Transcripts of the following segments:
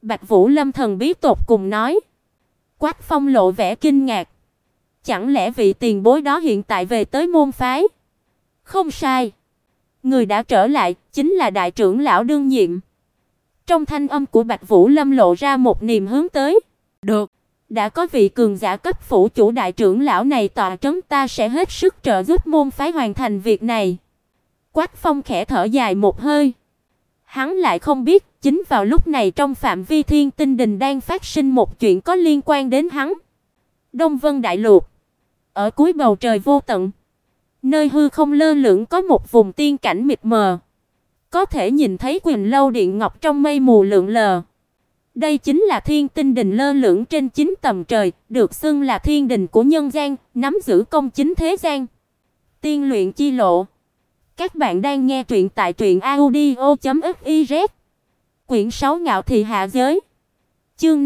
Bạch Vũ Lâm thần bí tột cùng nói. Quách Phong lộ vẻ kinh ngạc. Chẳng lẽ vị tiền bối đó hiện tại về tới môn phái? Không sai. Người đã trở lại chính là đại trưởng lão đương nhiệm. Trong thanh âm của Bạch Vũ Lâm lộ ra một niềm hướng tới. Được, đã có vị cường giả cấp phủ chủ đại trưởng lão này tọa trấn, ta sẽ hết sức trợ giúp môn phái hoàn thành việc này. Quách Phong khẽ thở dài một hơi. Hắn lại không biết, chính vào lúc này trong phạm vi Thiên Tinh Đình đang phát sinh một chuyện có liên quan đến hắn. Đông Vân Đại Lục, ở cuối bầu trời vô tận, nơi hư không lơ lửng có một vùng tiên cảnh mịt mờ. Có thể nhìn thấy Quỳnh Lâu Điện Ngọc trong mây mù lượn lờ. Đây chính là Thiên Tinh Đình lơ lửng trên 9 tầng trời, được xưng là thiên đình của nhân gian, nắm giữ công chính thế gian. Tiên luyện chi lộ. Các bạn đang nghe truyện tại truyệnaudio.fiz. Quyển 6 Ngạo thị hạ giới. Chương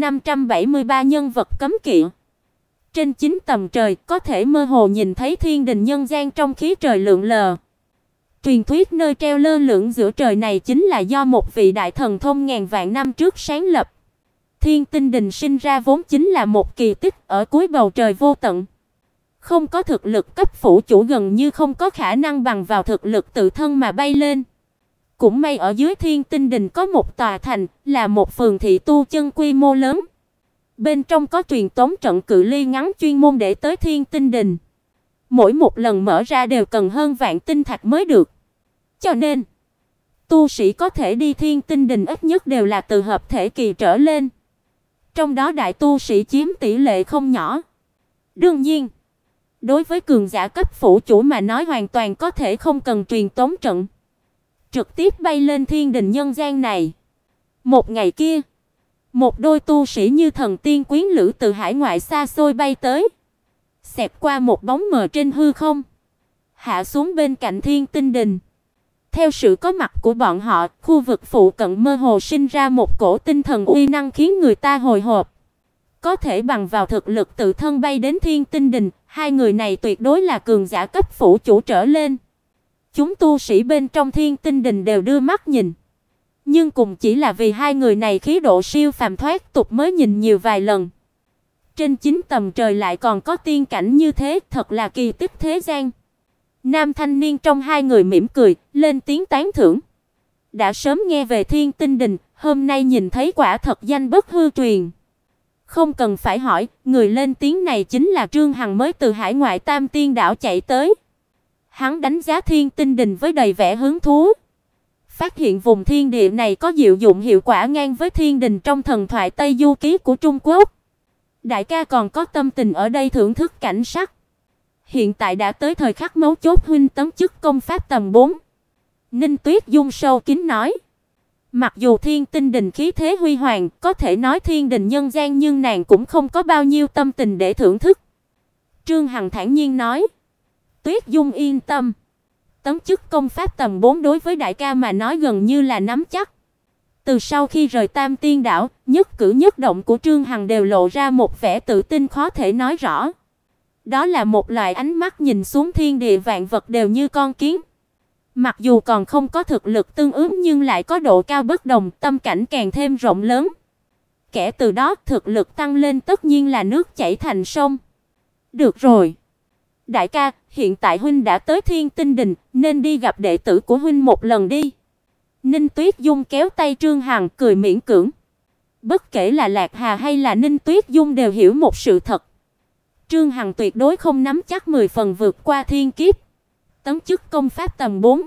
573 nhân vật cấm kỵ. Trên 9 tầng trời có thể mơ hồ nhìn thấy thiên đình nhân gian trong khí trời lượn lờ. Truyền thuyết nơi treo lơ lửng giữa trời này chính là do một vị đại thần thông ngàn vạn năm trước sáng lập. Thiên Tinh Đình sinh ra vốn chính là một kỳ tích ở cuối bầu trời vô tận. Không có thực lực cấp phủ chủ gần như không có khả năng bằng vào thực lực tự thân mà bay lên. Cũng may ở dưới Thiên Tinh Đình có một tòa thành, là một phường thị tu chân quy mô lớn. Bên trong có truyền tống trận cự ly ngắn chuyên môn để tới Thiên Tinh Đình. Mỗi một lần mở ra đều cần hơn vạn tinh thạch mới được. Cho nên, tu sĩ có thể đi Thiên Tinh Đình ít nhất đều là từ hợp thể kỳ trở lên. Trong đó đại tu sĩ chiếm tỷ lệ không nhỏ. Đương nhiên, đối với cường giả cấp phủ chủ mà nói hoàn toàn có thể không cần truyền tống trận, trực tiếp bay lên thiên đình nhân gian này. Một ngày kia, một đôi tu sĩ như thần tiên quyến lữ từ hải ngoại xa xôi bay tới, xẹt qua một bóng mờ trên hư không, hạ xuống bên cạnh Thiên Tinh Đình. Theo sự có mặt của bọn họ, khu vực phụ cận mơ hồ sinh ra một cổ tinh thần uy năng khiến người ta hồi hộp. Có thể bằng vào thực lực tự thân bay đến Thiên Tinh Đình, hai người này tuyệt đối là cường giả cấp phủ chủ trở lên. Chúng tu sĩ bên trong Thiên Tinh Đình đều đưa mắt nhìn. Nhưng cùng chỉ là vì hai người này khí độ siêu phàm thoát tục mới nhìn nhiều vài lần. Trên 9 tầng trời lại còn có tiên cảnh như thế, thật là kỳ tích thế gian. Nam thanh niên trong hai người mỉm cười, lên tiếng tán thưởng. Đã sớm nghe về Thiên Tinh Đình, hôm nay nhìn thấy quả thật danh bất hư truyền. Không cần phải hỏi, người lên tiếng này chính là Trương Hằng mới từ hải ngoại Tam Tiên đảo chạy tới. Hắn đánh giá Thiên Tinh Đình với đầy vẻ hứng thú. Phát hiện vùng thiên địa này có diệu dụng hiệu quả ngang với thiên đình trong thần thoại Tây Du Ký của Trung Quốc. Đại ca còn có tâm tình ở đây thưởng thức cảnh sắc. Hiện tại đã tới thời khắc mấu chốt, huynh tấn chức công pháp tầng 4. Ninh Tuyết Dung sâu kín nói. Mặc dù Thiên Tinh Đình khí thế huy hoàng, có thể nói thiên đình nhân gian, nhưng nàng cũng không có bao nhiêu tâm tình để thưởng thức. Trương Hằng thản nhiên nói. Tuyết Dung yên tâm. Tấn chức công pháp tầng 4 đối với đại ca mà nói gần như là nắm chắc. Từ sau khi rời Tam Tiên đảo, nhất cử nhất động của Trương Hằng đều lộ ra một vẻ tự tin khó thể nói rõ. Đó là một loại ánh mắt nhìn xuống thiên địa vạn vật đều như con kiến. Mặc dù còn không có thực lực tương ứng nhưng lại có độ cao bất đồng, tâm cảnh càng thêm rộng lớn. Kể từ đó thực lực tăng lên tất nhiên là nước chảy thành sông. Được rồi. Đại ca, hiện tại huynh đã tới Thiên Tinh Đình, nên đi gặp đệ tử của huynh một lần đi. Ninh Tuyết Dung kéo tay Trương Hằng cười miễn cưỡng. Bất kể là Lạc Hà hay là Ninh Tuyết Dung đều hiểu một sự thật. Trương Hằng tuyệt đối không nắm chắc 10 phần vượt qua thiên kiếp. Tấn chức công pháp tầng 4.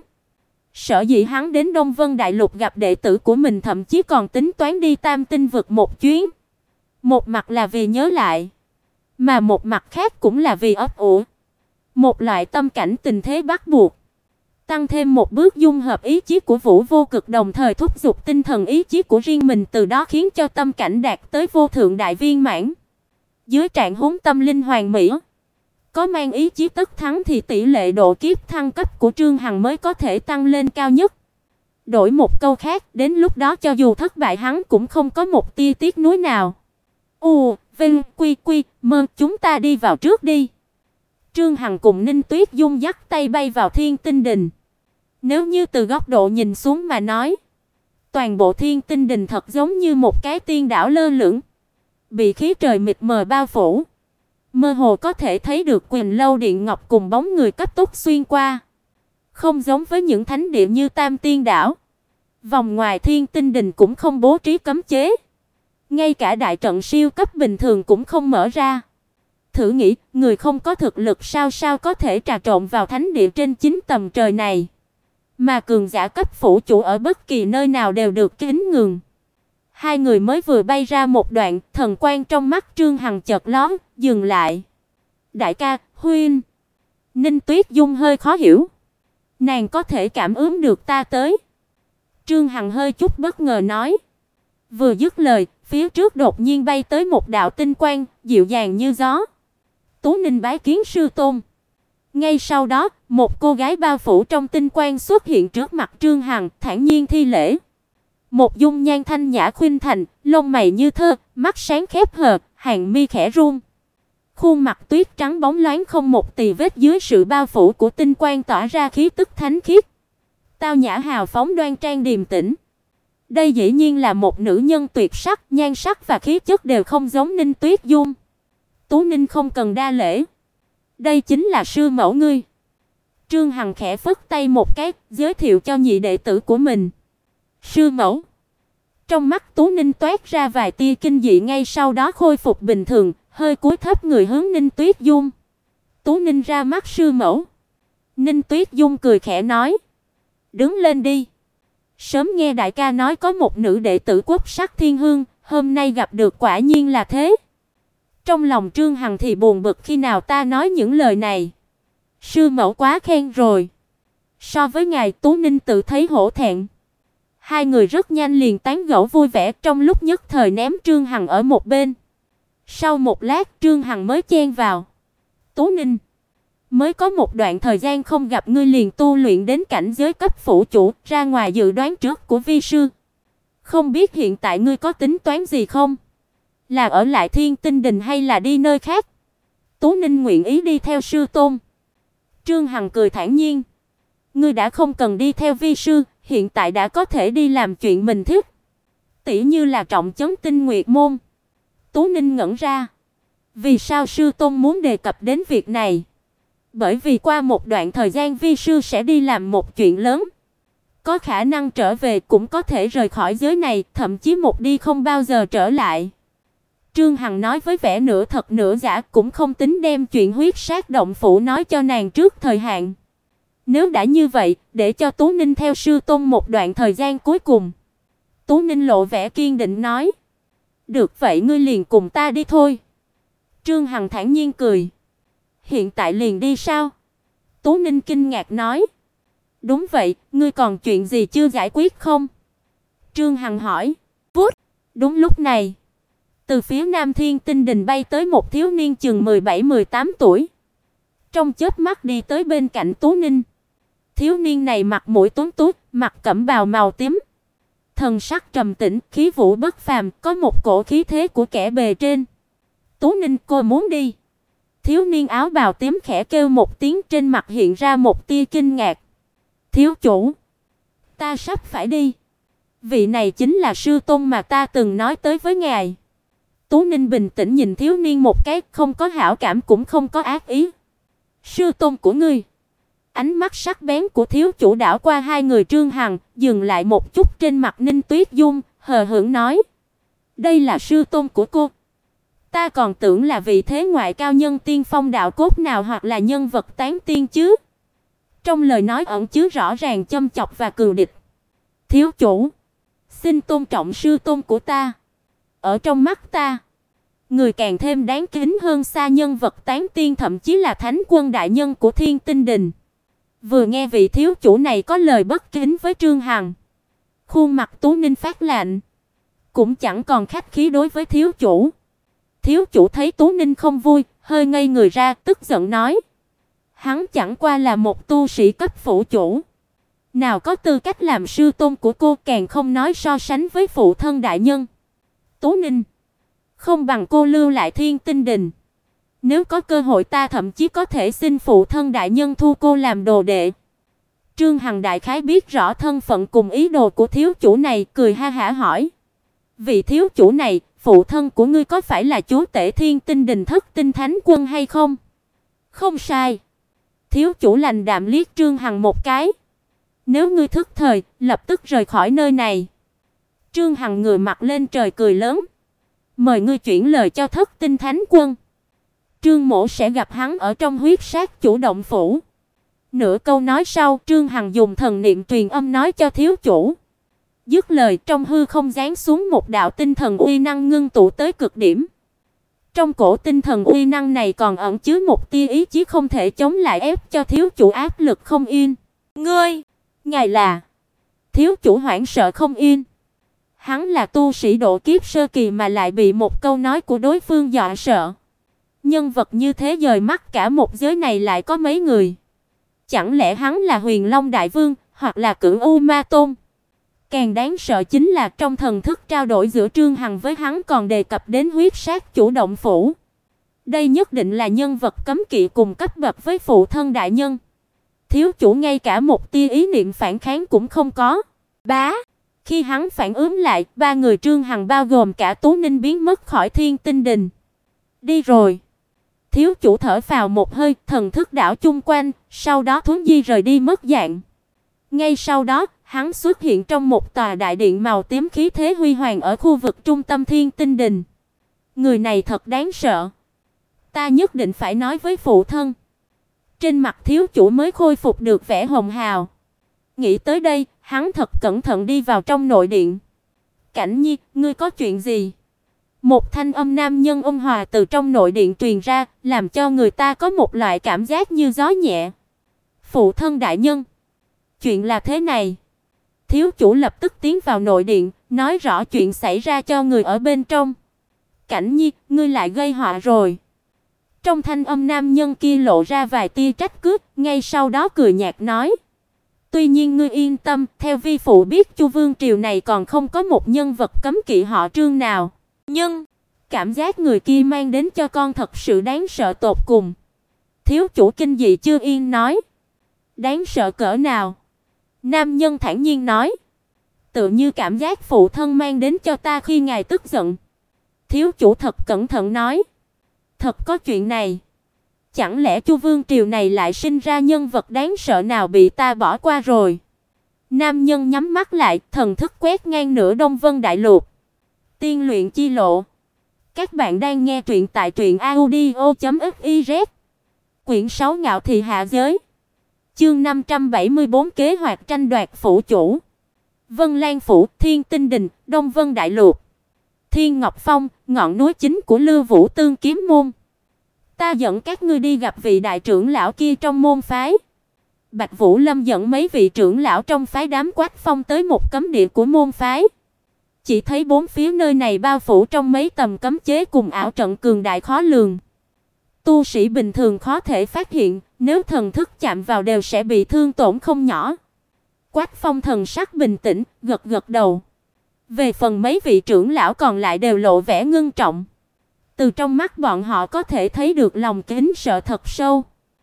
Sở dĩ hắn đến Đông Vân Đại Lục gặp đệ tử của mình, thậm chí còn tính toán đi Tam Tinh vực một chuyến. Một mặt là vì nhớ lại, mà một mặt khác cũng là vì ấp ủ một loại tâm cảnh tình thế bắt buộc. Tăng thêm một bước dung hợp ý chí của Vũ Vô Cực, đồng thời thúc giục tinh thần ý chí của riêng mình, từ đó khiến cho tâm cảnh đạt tới vô thượng đại viên mãn. Dưới trạng huống tâm linh hoàn mỹ, có mang ý chí tất thắng thì tỷ lệ độ kiếp thăng cấp của Trương Hằng mới có thể tăng lên cao nhất. Đổi một câu khác, đến lúc đó cho dù thất bại hắn cũng không có một tia tiếc nuối nào. Vinh, Quy, Mơ, chúng ta đi vào trước đi. Trương Hằng cùng Ninh Tuyết Dung dắt tay bay vào Thiên Tinh Đình. Nếu như từ góc độ nhìn xuống mà nói, Toàn bộ Thiên Tinh Đình thật giống như một cái tiên đảo lơ lửng, bị khí trời mịt mờ bao phủ. Mơ hồ có thể thấy được Quỳnh Lâu Điện Ngọc cùng bóng người cấp tốc xuyên qua. Không giống với những thánh địa như Tam Tiên đảo, vòng ngoài Thiên Tinh Đình cũng không bố trí cấm chế. Ngay cả đại trận siêu cấp bình thường cũng không mở ra. Thử nghĩ, người không có thực lực sao có thể trà trộn vào thánh địa trên 9 tầng trời này. Mà cường giả cấp phủ chủ ở bất kỳ nơi nào đều được kính ngưỡng. Hai người mới vừa bay ra một đoạn, thần quang trong mắt Trương Hằng chợt lóe, dừng lại. Đại ca, huynh. Ninh Tuyết Dung hơi khó hiểu. Nàng có thể cảm ứng được ta tới. Trương Hằng hơi chút bất ngờ nói. Vừa dứt lời, phía trước đột nhiên bay tới một đạo tinh quang, dịu dàng như gió. Tú Ninh bái kiến sư tôn. Ngay sau đó, một cô gái bao phủ trong tinh quang xuất hiện trước mặt Trương Hằng, thản nhiên thi lễ. Một dung nhan thanh nhã khuynh thành, lông mày như thơ, mắt sáng khép hờ, hàng mi khẽ run. Khuôn mặt tuyết trắng bóng loáng không một tì vết dưới sự bao phủ của tinh quang tỏa ra khí tức thánh khiết. Tao nhã hào phóng đoan trang điềm tĩnh. Đây dĩ nhiên là một nữ nhân tuyệt sắc, nhan sắc và khí chất đều không giống Ninh Tuyết Dung. Tú Ninh không cần đa lễ. Đây chính là sư mẫu ngươi. Trương Hằng khẽ phất tay một cái, giới thiệu cho nhị đệ tử của mình. Sư mẫu. Trong mắt Tú Ninh toát ra vài tia kinh dị, ngay sau đó khôi phục bình thường, hơi cúi thấp người hướng Ninh Tuyết Dung. Tú Ninh ra mắt sư mẫu. Ninh Tuyết Dung cười khẽ nói. Đứng lên đi. Sớm nghe đại ca nói có một nữ đệ tử quốc sắc thiên hương, hôm nay gặp được quả nhiên là thế. Trong lòng Trương Hằng thì buồn bực, khi nào ta nói những lời này. Sư mẫu quá khen rồi. So với ngài, Tú Ninh tự thấy hổ thẹn. Hai người rất nhanh liền tán gẫu vui vẻ, trong lúc nhất thời ném Trương Hằng ở một bên. Sau một lát Trương Hằng mới chen vào. Tú Ninh, mới có một đoạn thời gian không gặp ngươi liền tu luyện đến cảnh giới cấp phủ chủ, ra ngoài dự đoán trước của vi sư. Không biết hiện tại ngươi có tính toán gì không? Là ở lại Thiên Tinh Đình hay là đi nơi khác? Tú Ninh nguyện ý đi theo sư tôn. Trương Hằng cười thản nhiên. Ngươi đã không cần đi theo vi sư, hiện tại đã có thể đi làm chuyện mình thích. Tỉ như là trọng trấn Tinh Nguyệt môn. Tú Ninh ngẩn ra. Vì sao sư tôn muốn đề cập đến việc này? Bởi vì qua một đoạn thời gian vi sư sẽ đi làm một chuyện lớn. Có khả năng trở về, cũng có thể rời khỏi giới này, thậm chí một đi không bao giờ trở lại. Trương Hằng nói với vẻ nửa thật nửa giả, cũng không tính đem chuyện huyết sát động phủ nói cho nàng trước thời hạn. Nếu đã như vậy, để cho Tú Ninh theo sư tôn một đoạn thời gian cuối cùng. Tú Ninh lộ vẻ kiên định nói. Được vậy ngươi liền cùng ta đi thôi. Trương Hằng thản nhiên cười. Hiện tại liền đi sao? Tú Ninh kinh ngạc nói. Đúng vậy, ngươi còn chuyện gì chưa giải quyết không? Trương Hằng hỏi. Vút, đúng lúc này. Từ phía Nam Thiên Tinh Đình bay tới một thiếu niên chừng 17-18 tuổi. Trong chớp mắt đi tới bên cạnh Tú Ninh. Thiếu niên này mặt mũi tuấn tú, mặc cẩm bào màu tím. Thần sắc trầm tĩnh, khí vũ bất phàm, có một cổ khí thế của kẻ bề trên. Tú Ninh, cô muốn đi. Thiếu niên áo bào tím khẽ kêu một tiếng, trên mặt hiện ra một tia kinh ngạc. Thiếu chủ, ta sắp phải đi. Vị này chính là sư tôn mà ta từng nói tới với ngài. Tú Ninh bình tĩnh nhìn thiếu niên một cái, không có hảo cảm cũng không có ác ý. Sư tôn của ngươi? Ánh mắt sắc bén của thiếu chủ đảo qua hai người Trương Hằng, dừng lại một chút trên mặt Ninh Tuyết Dung, hờ hững nói: "Đây là sư tôn của cô. Ta còn tưởng là vị thế ngoại cao nhân tiên phong đạo cốt nào hoặc là nhân vật tán tiên chứ." Trong lời nói ẩn chứa rõ ràng châm chọc và cừu địch. "Thiếu chủ, xin tôn trọng sư tôn của ta. Ở trong mắt ta, người càng thêm đáng kính hơn xa nhân vật tán tiên, thậm chí là thánh quân đại nhân của Thiên Tinh Đình." Vừa nghe vị thiếu chủ này có lời bất kính với Trương Hằng, khuôn mặt Tú Ninh phát lạnh, cũng chẳng còn khách khí đối với thiếu chủ. Thiếu chủ thấy Tú Ninh không vui, hơi ngây người ra, tức giận nói: "Hắn chẳng qua là một tu sĩ cấp phủ chủ, nào có tư cách làm sư tôn của cô, càng không nói so sánh với phụ thân đại nhân. Tú Ninh, không bằng cô lưu lại Thiên Tinh Đình. Nếu có cơ hội ta thậm chí có thể xin phụ thân đại nhân thu cô làm đồ đệ." Trương Hằng đại khái biết rõ thân phận cùng ý đồ của thiếu chủ này, cười ha hả hỏi: "Vị thiếu chủ này, phụ thân của ngươi có phải là chúa tể Thiên Tinh Đình Thất Tinh Thánh Quân hay không?" "Không sai." Thiếu chủ lạnh đạm liếc Trương Hằng một cái. "Nếu ngươi thức thời, lập tức rời khỏi nơi này." Trương Hằng ngửa mặt lên trời cười lớn: "Mời ngươi chuyển lời cho Thất Tinh Thánh Quân. Trương mỗ sẽ gặp hắn ở trong huyết sát chủ động phủ." Nửa câu nói sau, Trương Hằng dùng thần niệm truyền âm nói cho thiếu chủ. Dứt lời, trong hư không giáng xuống một đạo tinh thần uy năng ngưng tụ tới cực điểm. Trong cổ tinh thần uy năng này còn ẩn chứa một tia ý chí không thể chống lại, ép cho thiếu chủ áp lực không yên. "Ngươi, ngài là?" Thiếu chủ hoảng sợ không yên. Hắn là tu sĩ độ kiếp sơ kỳ mà lại bị một câu nói của đối phương dọa sợ. Nhân vật như thế dời mắt cả một giới này lại có mấy người? Chẳng lẽ hắn là Huyền Long Đại Vương, hoặc là Cửu U Ma Tôn? Càng đáng sợ chính là trong thần thức trao đổi giữa Trương Hằng với hắn còn đề cập đến huyết sát chủ động phủ. Đây nhất định là nhân vật cấm kỵ cùng cấp bậc với phụ thân đại nhân. Thiếu chủ ngay cả một tia ý niệm phản kháng cũng không có. Bá, khi hắn phản ứng lại, ba người Trương Hằng bao gồm cả Tú Ninh biến mất khỏi Thiên Tinh Đình. Đi rồi. Thiếu chủ thở phào một hơi, thần thức đảo chung quanh, sau đó thuấn di rời đi mất dạng. Ngay sau đó, hắn xuất hiện trong một tòa đại điện màu tím khí thế huy hoàng ở khu vực trung tâm Thiên Tinh Đình. Người này thật đáng sợ. Ta nhất định phải nói với phụ thân. Trên mặt thiếu chủ mới khôi phục được vẻ hồng hào. Nghĩ tới đây, hắn thật cẩn thận đi vào trong nội điện. Cảnh Nhi, ngươi có chuyện gì? Một thanh âm nam nhân ôn hòa từ trong nội điện truyền ra, làm cho người ta có một loại cảm giác như gió nhẹ. Phụ thân đại nhân, chuyện là thế này. Thiếu chủ lập tức tiến vào nội điện, nói rõ chuyện xảy ra cho người ở bên trong. Cảnh Nhi, ngươi lại gây họa rồi. Trong thanh âm nam nhân kia lộ ra vài tia trách cứ, ngay sau đó cười nhạt nói: Tuy nhiên ngươi yên tâm, theo vi phụ biết Chu Vương triều này còn không có một nhân vật cấm kỵ họ Trương nào. Nhưng cảm giác người kia mang đến cho con thật sự đáng sợ tột cùng. Thiếu chủ kinh dị chưa yên nói: Đáng sợ cỡ nào? Nam nhân thản nhiên nói: Tự như cảm giác phụ thân mang đến cho ta khi ngài tức giận. Thiếu chủ thật cẩn thận nói: Thật có chuyện này? Chẳng lẽ Chu Vương triều này lại sinh ra nhân vật đáng sợ nào bị ta bỏ qua rồi? Nam nhân nhắm mắt lại, thần thức quét ngang nửa Đông Vân Đại Lục. Tiên luyện chi lộ. Các bạn đang nghe truyện tại truyệnaudio.fiz. Quyển 6 Ngạo thị hạ giới. Chương 574 kế hoạch tranh đoạt phủ chủ. Vân Lan phủ, Thiên Tinh Đình, Đông Vân Đại Lục. Thiên Ngọc Phong, ngọn núi chính của Lưu Vũ Tương Kiếm môn. Ta dẫn các ngươi đi gặp vị đại trưởng lão kia trong môn phái. Bạch Vũ Lâm dẫn mấy vị trưởng lão trong phái đám Quách Phong tới một cấm địa của môn phái. Chỉ thấy bốn phía nơi này bao phủ trong mấy tầm cấm chế cùng ảo trận cường đại khó lường. Tu sĩ bình thường khó thể phát hiện, nếu thần thức chạm vào đều sẽ bị thương tổn không nhỏ. Quách Phong thần sắc bình tĩnh, gật gật đầu. Về phần mấy vị trưởng lão còn lại đều lộ vẻ ngưng trọng. Từ trong mắt bọn họ có thể thấy được lòng kính sợ thật sâu.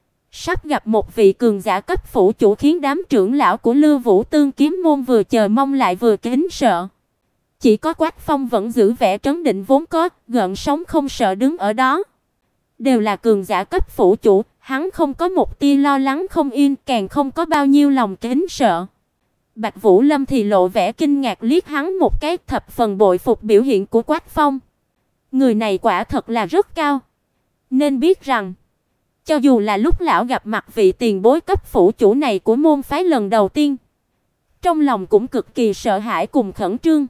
Sắp gặp một vị cường giả cấp phủ chủ khiến đám trưởng lão của Lưu Vũ Tương Kiếm môn vừa chờ mong lại vừa kính sợ. Chỉ có Quách Phong vẫn giữ vẻ trấn định vốn có, gợn sóng không sợ đứng ở đó. Đều là cường giả cấp phủ chủ, hắn không có một tia lo lắng không yên, càng không có bao nhiêu lòng kính sợ. Bạch Vũ Lâm thì lộ vẻ kinh ngạc liếc hắn một cái, thập phần bội phục biểu hiện của Quách Phong. Người này quả thật là rất cao. Nên biết rằng, cho dù là lúc lão gặp mặt vị tiền bối cấp phủ chủ này của môn phái lần đầu tiên, trong lòng cũng cực kỳ sợ hãi cùng khẩn trương.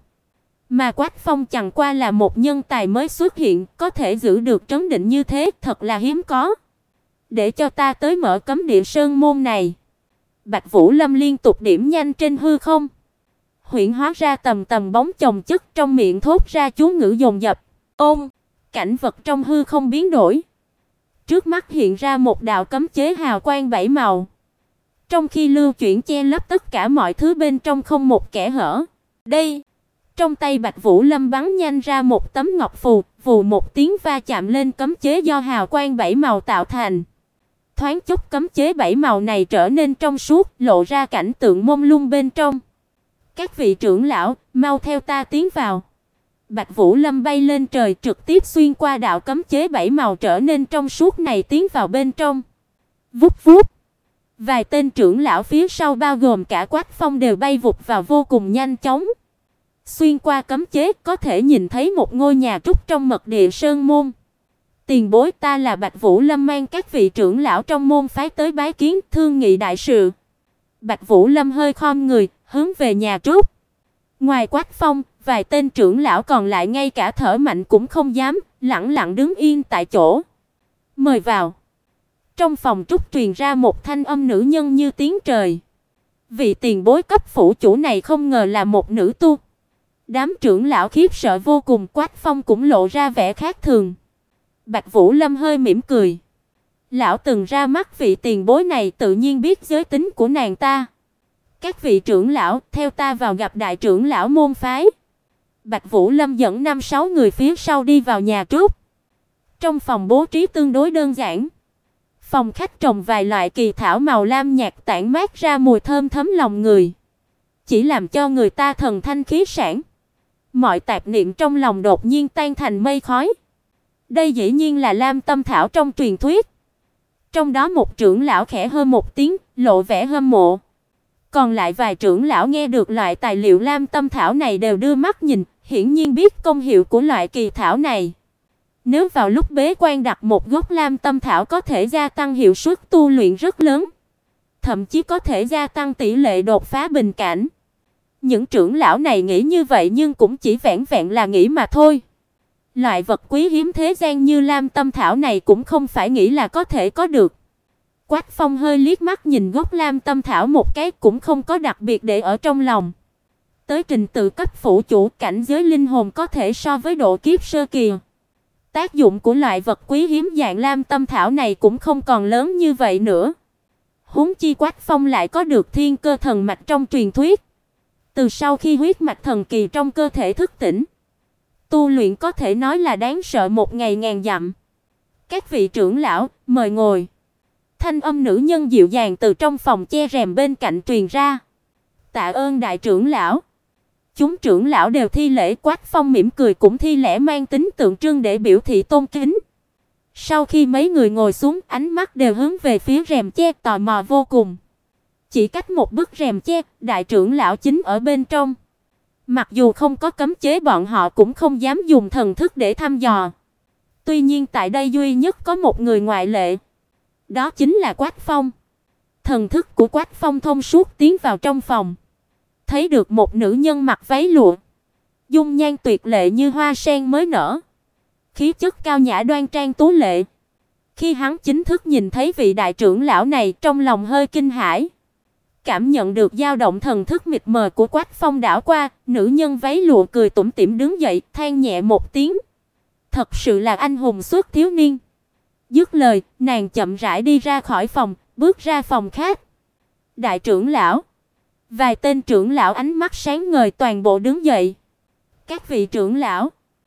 Mà Quách Phong chẳng qua là một nhân tài mới xuất hiện, có thể giữ được trấn định như thế, thật là hiếm có. Để cho ta tới mở cấm địa sơn môn này. Bạch Vũ Lâm liên tục điểm nhanh trên hư không, huyễn hóa ra tầm tầm bóng chồng chất, trong miệng thốt ra chú ngữ dồn dập. Ôm, cảnh vật trong hư không biến đổi. Trước mắt hiện ra một đạo cấm chế hào quang bảy màu. Trong khi lưu chuyển che lấp tất cả mọi thứ bên trong không một kẽ hở. Đây, trong tay Bạch Vũ Lâm bắn nhanh ra một tấm ngọc phù, vù một tiếng va chạm lên cấm chế do hào quang bảy màu tạo thành. thoáng chốc cấm chế bảy màu này trở nên trong suốt, lộ ra cảnh tượng mông lung bên trong. Các vị trưởng lão, mau theo ta tiến vào. Bạch Vũ Lâm bay lên trời, trực tiếp xuyên qua đạo cấm chế bảy màu trở nên trong suốt này tiến vào bên trong. Vút vút. Vài tên trưởng lão phía sau bao gồm cả Quách Phong đều bay vụt vào vô cùng nhanh chóng. Xuyên qua cấm chế có thể nhìn thấy một ngôi nhà trúc trong mật địa sơn môn. Tiền bối, ta là Bạch Vũ Lâm, mang các vị trưởng lão trong môn phái tới bái kiến, thương nghị đại sự. Bạch Vũ Lâm hơi khom người, hướng về nhà trúc. Ngoài Quách Phong, vài tên trưởng lão còn lại ngay cả thở mạnh cũng không dám, lẳng lặng đứng yên tại chỗ. Mời vào. Trong phòng trúc truyền ra một thanh âm nữ nhân như tiếng trời. Vị tiền bối cấp phủ chủ này không ngờ là một nữ tu. Đám trưởng lão khiếp sợ vô cùng, Quách Phong cũng lộ ra vẻ khác thường. Bạch Vũ Lâm hơi mỉm cười. Lão từng ra mắt vị tiền bối này, tự nhiên biết giới tính của nàng ta. Các vị trưởng lão, theo ta vào gặp đại trưởng lão môn phái. Bạch Vũ Lâm dẫn 5-6 người phía sau đi vào nhà trúc. Trong phòng bố trí tương đối đơn giản. Phòng khách trồng vài loại kỳ thảo màu lam nhạt tản mát ra mùi thơm thấm lòng người, chỉ làm cho người ta thần thanh khí sảng. Mọi tạp niệm trong lòng đột nhiên tan thành mây khói. Đây dĩ nhiên là Lam Tâm Thảo trong truyền thuyết. Trong đó một trưởng lão khẽ hơ một tiếng, lộ vẻ hâm mộ. Còn lại vài trưởng lão nghe được loại tài liệu Lam Tâm Thảo này đều đưa mắt nhìn, hiển nhiên biết công hiệu của loại kỳ thảo này. Nếu vào lúc bế quan đặt một gốc Lam Tâm Thảo có thể gia tăng hiệu suất tu luyện rất lớn, thậm chí có thể gia tăng tỷ lệ đột phá bình cảnh. Những trưởng lão này nghĩ như vậy nhưng cũng chỉ vẻn vẹn là nghĩ mà thôi. Loại vật quý hiếm thế gian như Lam Tâm Thảo này cũng không phải nghĩ là có thể có được. Quách Phong hơi liếc mắt nhìn gốc Lam Tâm Thảo một cái, cũng không có đặc biệt để ở trong lòng. Tới trình tự cấp phủ chủ, cảnh giới linh hồn có thể so với độ kiếp sơ kỳ. Tác dụng của loại vật quý hiếm dạng Lam Tâm Thảo này cũng không còn lớn như vậy nữa. Huống chi Quách Phong lại có được thiên cơ thần mạch trong truyền thuyết. Từ sau khi huyết mạch thần kỳ trong cơ thể thức tỉnh, tu luyện có thể nói là đáng sợ một ngày ngàn dặm. Các vị trưởng lão, mời ngồi. Thanh âm nữ nhân dịu dàng từ trong phòng che rèm bên cạnh truyền ra. Tạ ơn đại trưởng lão. Chúng trưởng lão đều thi lễ, Quách Phong mỉm cười cũng thi lễ mang tính tượng trưng để biểu thị tôn kính. Sau khi mấy người ngồi xuống, ánh mắt đều hướng về phía rèm che, tò mò vô cùng. Chỉ cách một bức rèm che, đại trưởng lão chính ở bên trong. Mặc dù không có cấm chế, bọn họ cũng không dám dùng thần thức để thăm dò. Tuy nhiên tại đây duy nhất có một người ngoại lệ. Đó chính là Quách Phong. Thần thức của Quách Phong thông suốt tiến vào trong phòng. Thấy được một nữ nhân mặc váy lụa, dung nhan tuyệt lệ như hoa sen mới nở, khí chất cao nhã đoan trang tú lệ. Khi hắn chính thức nhìn thấy vị đại trưởng lão này, trong lòng hơi kinh hãi. Cảm nhận được dao động thần thức mịt mờ của Quách Phong đảo qua, nữ nhân váy lụa cười tủm tỉm đứng dậy, than nhẹ một tiếng. Thật sự là anh hùng xuất thiếu niên. Dứt lời, nàng chậm rãi đi ra khỏi phòng, bước ra phòng khác. Đại trưởng lão. Vài tên trưởng lão ánh mắt sáng ngời toàn bộ đứng dậy. Các vị trưởng lão,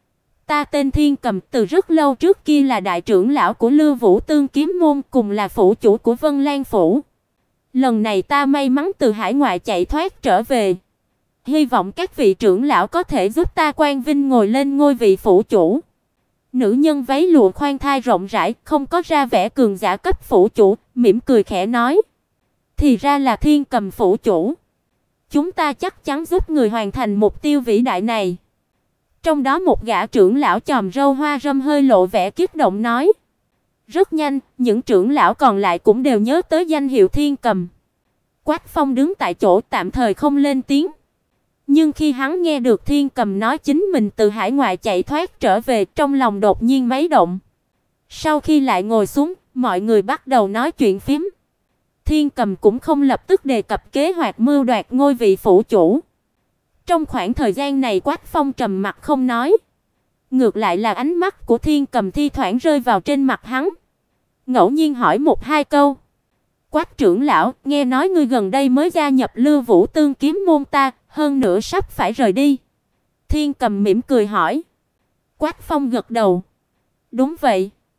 ta tên Thiên Cầm, từ rất lâu trước kia là đại trưởng lão của Lưu Vũ Tương Kiếm môn, cùng là phủ chủ của Vân Lan phủ. Lần này ta may mắn từ hải ngoại chạy thoát trở về. Hy vọng các vị trưởng lão có thể giúp ta quang vinh ngồi lên ngôi vị phủ chủ. Nữ nhân váy lụa khoan thai rộng rãi, không có ra vẻ cường giả cấp phủ chủ, mỉm cười khẽ nói. Thì ra là Thiên Cầm phủ chủ. Chúng ta chắc chắn giúp người hoàn thành mục tiêu vĩ đại này. Trong đó một gã trưởng lão chòm râu hoa râm hơi lộ vẻ kích động nói. Rất nhanh, những trưởng lão còn lại cũng đều nhớ tới danh hiệu Thiên Cầm. Quách Phong đứng tại chỗ tạm thời không lên tiếng. Nhưng khi hắn nghe được Thiên Cầm nói chính mình từ hải ngoại chạy thoát trở về, trong lòng đột nhiên mấy động. Sau khi lại ngồi xuống, mọi người bắt đầu nói chuyện phím. Thiên Cầm cũng không lập tức đề cập kế hoạch mưu đoạt ngôi vị phủ chủ. Trong khoảng thời gian này Quách Phong trầm mặc không nói. Ngược lại là ánh mắt của Thiên Cầm thi thoảng rơi vào trên mặt hắn, ngẫu nhiên hỏi một hai câu. Quách trưởng lão, nghe nói ngươi gần đây mới gia nhập Lưu Vũ Tương Kiếm môn ta, hơn nữa sắp phải rời đi. Thiên Cầm mỉm cười hỏi. Quách Phong gật đầu. Đúng vậy.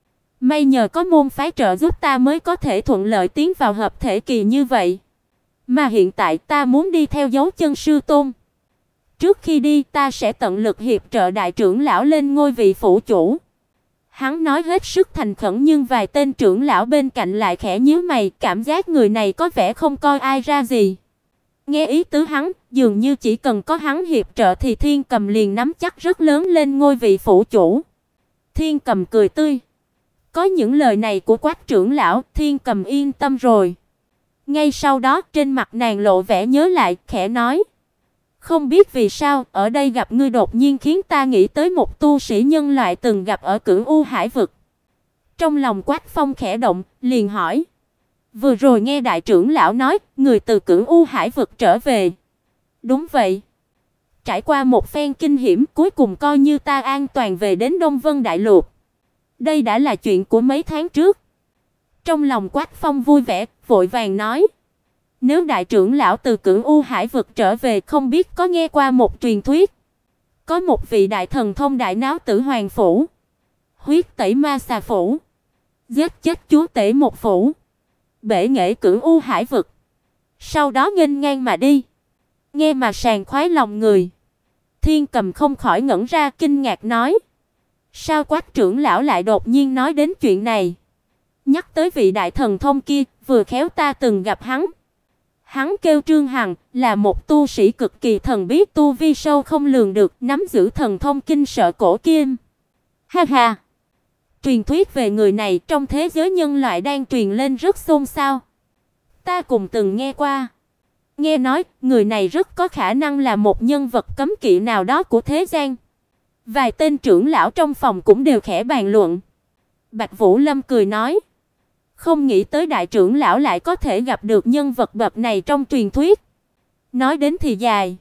May nhờ có môn phái trợ giúp ta mới có thể thuận lợi tiến vào hợp thể kỳ như vậy. Mà hiện tại ta muốn đi theo dấu chân sư tôn. Trước khi đi, ta sẽ tận lực hiệp trợ đại trưởng lão lên ngôi vị phủ chủ." Hắn nói hết sức thành khẩn, nhưng vài tên trưởng lão bên cạnh lại khẽ nhíu mày, cảm giác người này có vẻ không coi ai ra gì. Nghe ý tứ hắn, dường như chỉ cần có hắn hiệp trợ thì Thiên Cầm liền nắm chắc rất lớn lên ngôi vị phủ chủ. Thiên Cầm cười tươi. Có những lời này của Quách trưởng lão, Thiên Cầm yên tâm rồi. Ngay sau đó, trên mặt nàng lộ vẻ nhớ lại, khẽ nói: "Không biết vì sao, ở đây gặp ngươi đột nhiên khiến ta nghĩ tới một tu sĩ nhân loại từng gặp ở Cửu U Hải vực." Trong lòng Quách Phong khẽ động, liền hỏi: "Vừa rồi nghe đại trưởng lão nói, người từ Cửu U Hải vực trở về?" "Đúng vậy. Trải qua một phen kinh hiểm, cuối cùng coi như ta an toàn về đến Đông Vân Đại Lục. Đây đã là chuyện của mấy tháng trước." Trong lòng Quách Phong vui vẻ, vội vàng nói: "Nếu đại trưởng lão từ Cửu U Hải vực trở về, không biết có nghe qua một truyền thuyết, có một vị đại thần thông đại náo Tử Hoàng phủ, huyết tẩy ma xà phủ, giết chết chúa tể một phủ, bể nghệ Cửu U Hải vực, sau đó nghênh ngang mà đi." Nghe mà sảng khoái lòng người. Thiên Cầm không khỏi ngẩn ra, kinh ngạc nói: "Sao Quách trưởng lão lại đột nhiên nói đến chuyện này? Nhắc tới vị đại thần thông kia, vừa khéo ta từng gặp hắn. Hắn kêu Trương Hằng, là một tu sĩ cực kỳ thần bí, tu vi sâu không lường được, nắm giữ thần thông kinh sợ cổ kim." Ha ha. Truyền thuyết về người này trong thế giới nhân loại đang truyền lên rất xôn xao. Ta cùng từng nghe qua. Nghe nói, người này rất có khả năng là một nhân vật cấm kỵ nào đó của thế gian. Vài tên trưởng lão trong phòng cũng đều khẽ bàn luận. Bạch Vũ Lâm cười nói: "Không nghĩ tới đại trưởng lão lại có thể gặp được nhân vật bậc này trong truyền thuyết. Nói đến thì dài.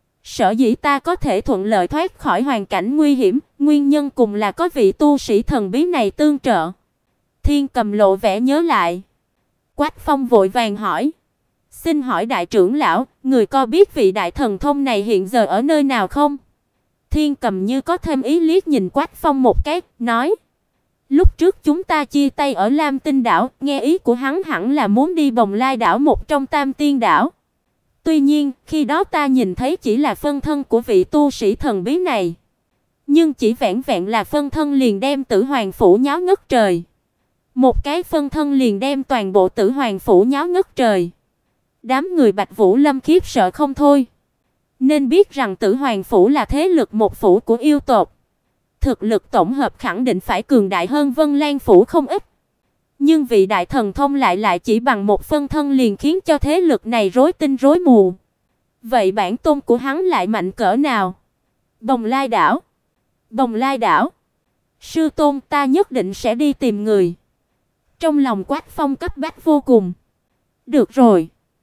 Sở dĩ ta có thể thuận lợi thoát khỏi hoàn cảnh nguy hiểm, nguyên nhân cùng là có vị tu sĩ thần bí này tương trợ." Thiên Cầm lộ vẻ nhớ lại. Quách Phong vội vàng hỏi: "Xin hỏi đại trưởng lão, người có biết vị đại thần thông này hiện giờ ở nơi nào không?" Thiên Cầm như có thêm ý liếc nhìn Quách Phong một cái, nói: "Lúc trước chúng ta chia tay ở Lam Tinh đảo, nghe ý của hắn hẳn là muốn đi Bồng Lai đảo, một trong Tam Tiên đảo. Tuy nhiên, khi đó ta nhìn thấy chỉ là phân thân của vị tu sĩ thần bí này. Nhưng chỉ vẹn vẹn là phân thân liền đem Tử Hoàng phủ nháo ngất trời. Một cái phân thân liền đem toàn bộ Tử Hoàng phủ nháo ngất trời." Đám người Bạch Vũ Lâm khiếp sợ không thôi. Nên biết rằng Tử Hoàng phủ là thế lực một phủ của yêu tộc. Thực lực tổng hợp khẳng định phải cường đại hơn Vân Lan phủ không ít. Nhưng vị đại thần thông lại chỉ bằng một phân thân liền khiến cho thế lực này rối tinh rối mù. Vậy bản tôn của hắn lại mạnh cỡ nào? Bồng Lai đảo. Bồng Lai đảo. Sư tôn, ta nhất định sẽ đi tìm người. Trong lòng Quách Phong cấp bách vô cùng. Được rồi.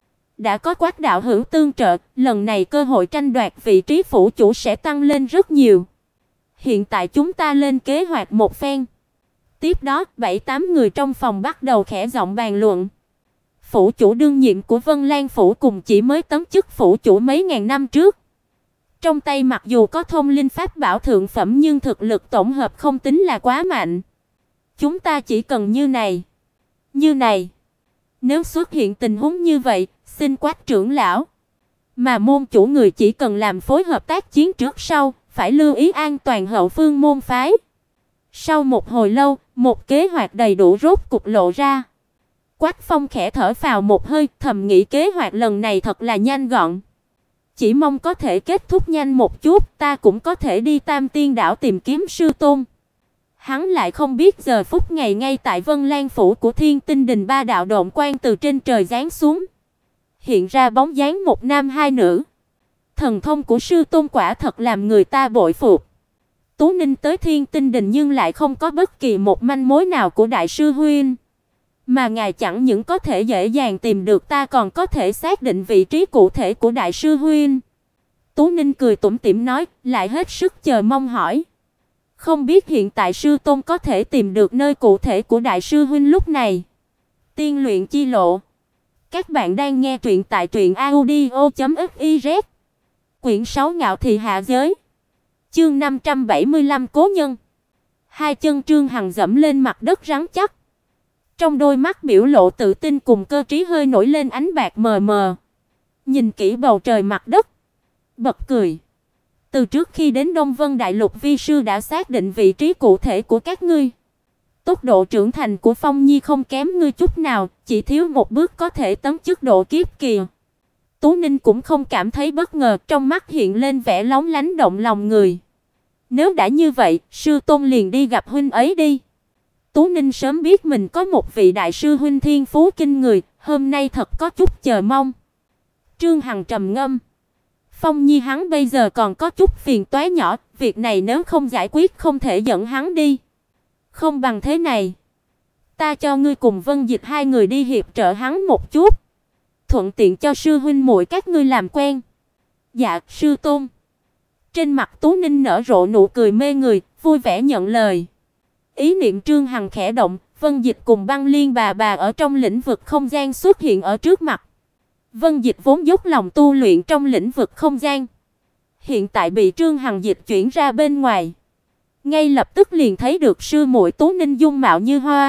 Đã có Quách đạo hữu tương trợ, lần này cơ hội tranh đoạt vị trí phủ chủ sẽ tăng lên rất nhiều. Hiện tại chúng ta lên kế hoạch một phen. Tiếp đó, 7-8 người trong phòng bắt đầu khẽ giọng bàn luận. Phủ chủ đương nhiệm của Vân Lan phủ cùng chỉ mới tấn chức phủ chủ mấy ngàn năm trước. Trong tay mặc dù có thông linh pháp bảo thượng phẩm nhưng thực lực tổng hợp không tính là quá mạnh. Chúng ta chỉ cần như này. Như này. Nếu xuất hiện tình huống như vậy, xin Quách trưởng lão. Mà môn chủ người chỉ cần làm phối hợp tác chiến trước sau, phải lưu ý an toàn hậu phương môn phái. Sau một hồi lâu, một kế hoạch đầy đủ rốt cục lộ ra. Quách Phong khẽ thở phào một hơi, thầm nghĩ kế hoạch lần này thật là nhanh gọn. Chỉ mong có thể kết thúc nhanh một chút, ta cũng có thể đi Tam Tiên đảo tìm kiếm sư tôn. Hắn lại không biết giờ phút ngày ngay tại Vân Lan phủ của Thiên Tinh Đình, ba đạo độn quang từ trên trời giáng xuống. Hiện ra bóng dáng một nam hai nữ. Thần thông của sư tôn quả thật làm người ta bội phục. Tú Ninh tới Thiên Tinh Đình nhưng lại không có bất kỳ một manh mối nào của đại sư huynh. Mà ngài chẳng những có thể dễ dàng tìm được, ta còn có thể xác định vị trí cụ thể của đại sư huynh. Tú Ninh cười tủm tỉm nói, lại hết sức chờ mong hỏi. Không biết hiện tại sư tôn có thể tìm được nơi cụ thể của đại sư huynh lúc này. Tiên luyện chi lộ. Các bạn đang nghe truyện tại truyệnaudio.fiz. Quyển 6 Ngạo thị hạ giới. Chương 575 Cố nhân. Hai chân Trương Hằng dẫm lên mặt đất rắn chắc. Trong đôi mắt biểu lộ tự tin cùng cơ trí hơi nổi lên ánh bạc mờ mờ. Nhìn kỹ bầu trời mặt đất, bật cười. Từ trước khi đến Đông Vân Đại Lục, vi sư đã xác định vị trí cụ thể của các ngươi. Tốc độ trưởng thành của Phong Nhi không kém ngươi chút nào, chỉ thiếu một bước có thể tấn chức độ kiếp kỳ. Tú Ninh cũng không cảm thấy bất ngờ, trong mắt hiện lên vẻ lóng lánh động lòng người. Nếu đã như vậy, sư tôn liền đi gặp huynh ấy đi. Tú Ninh sớm biết mình có một vị đại sư huynh thiên phú kinh người, hôm nay thật có chút chờ mong. Trương Hằng trầm ngâm. Phong Nhi hắn bây giờ còn có chút phiền toái nhỏ, việc này nếu không giải quyết không thể dẫn hắn đi. Không bằng thế này, ta cho ngươi cùng Vân Dịch hai người đi hiệp trợ hắn một chút, thuận tiện cho sư huynh muội các ngươi làm quen. Dạ, sư tôn. Trên mặt Tú Ninh nở rộ nụ cười mê người, vui vẻ nhận lời. Ý niệm Trương Hằng khẽ động, Vân Dịch cùng Băng Liên bà ở trong lĩnh vực không gian xuất hiện ở trước mặt. Vân Dịch vốn dốc lòng tu luyện trong lĩnh vực không gian, hiện tại bị Trương Hằng dịch chuyển ra bên ngoài, ngay lập tức liền thấy được sư muội Tú Ninh dung mạo như hoa.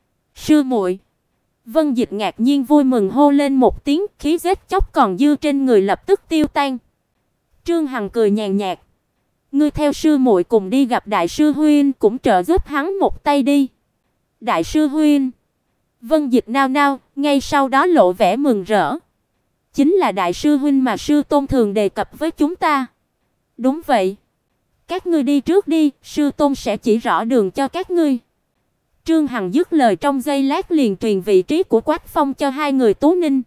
Sư muội. Vân Dịch ngạc nhiên vui mừng hô lên một tiếng, khí giết chóc còn dư trên người lập tức tiêu tan. Trương Hằng cười nhàn nhạt. Ngươi theo sư muội cùng đi gặp đại sư huynh, cũng trợ giúp hắn một tay đi. Đại sư huynh. Vân Dịch nao nao, ngay sau đó lộ vẻ mừng rỡ. Chính là đại sư huynh mà sư tôn thường đề cập với chúng ta. Đúng vậy. Các ngươi đi trước đi, sư tôn sẽ chỉ rõ đường cho các ngươi. Trương Hằng dứt lời trong giây lát liền truyền vị trí của Quách Phong cho hai người Tú Ninh.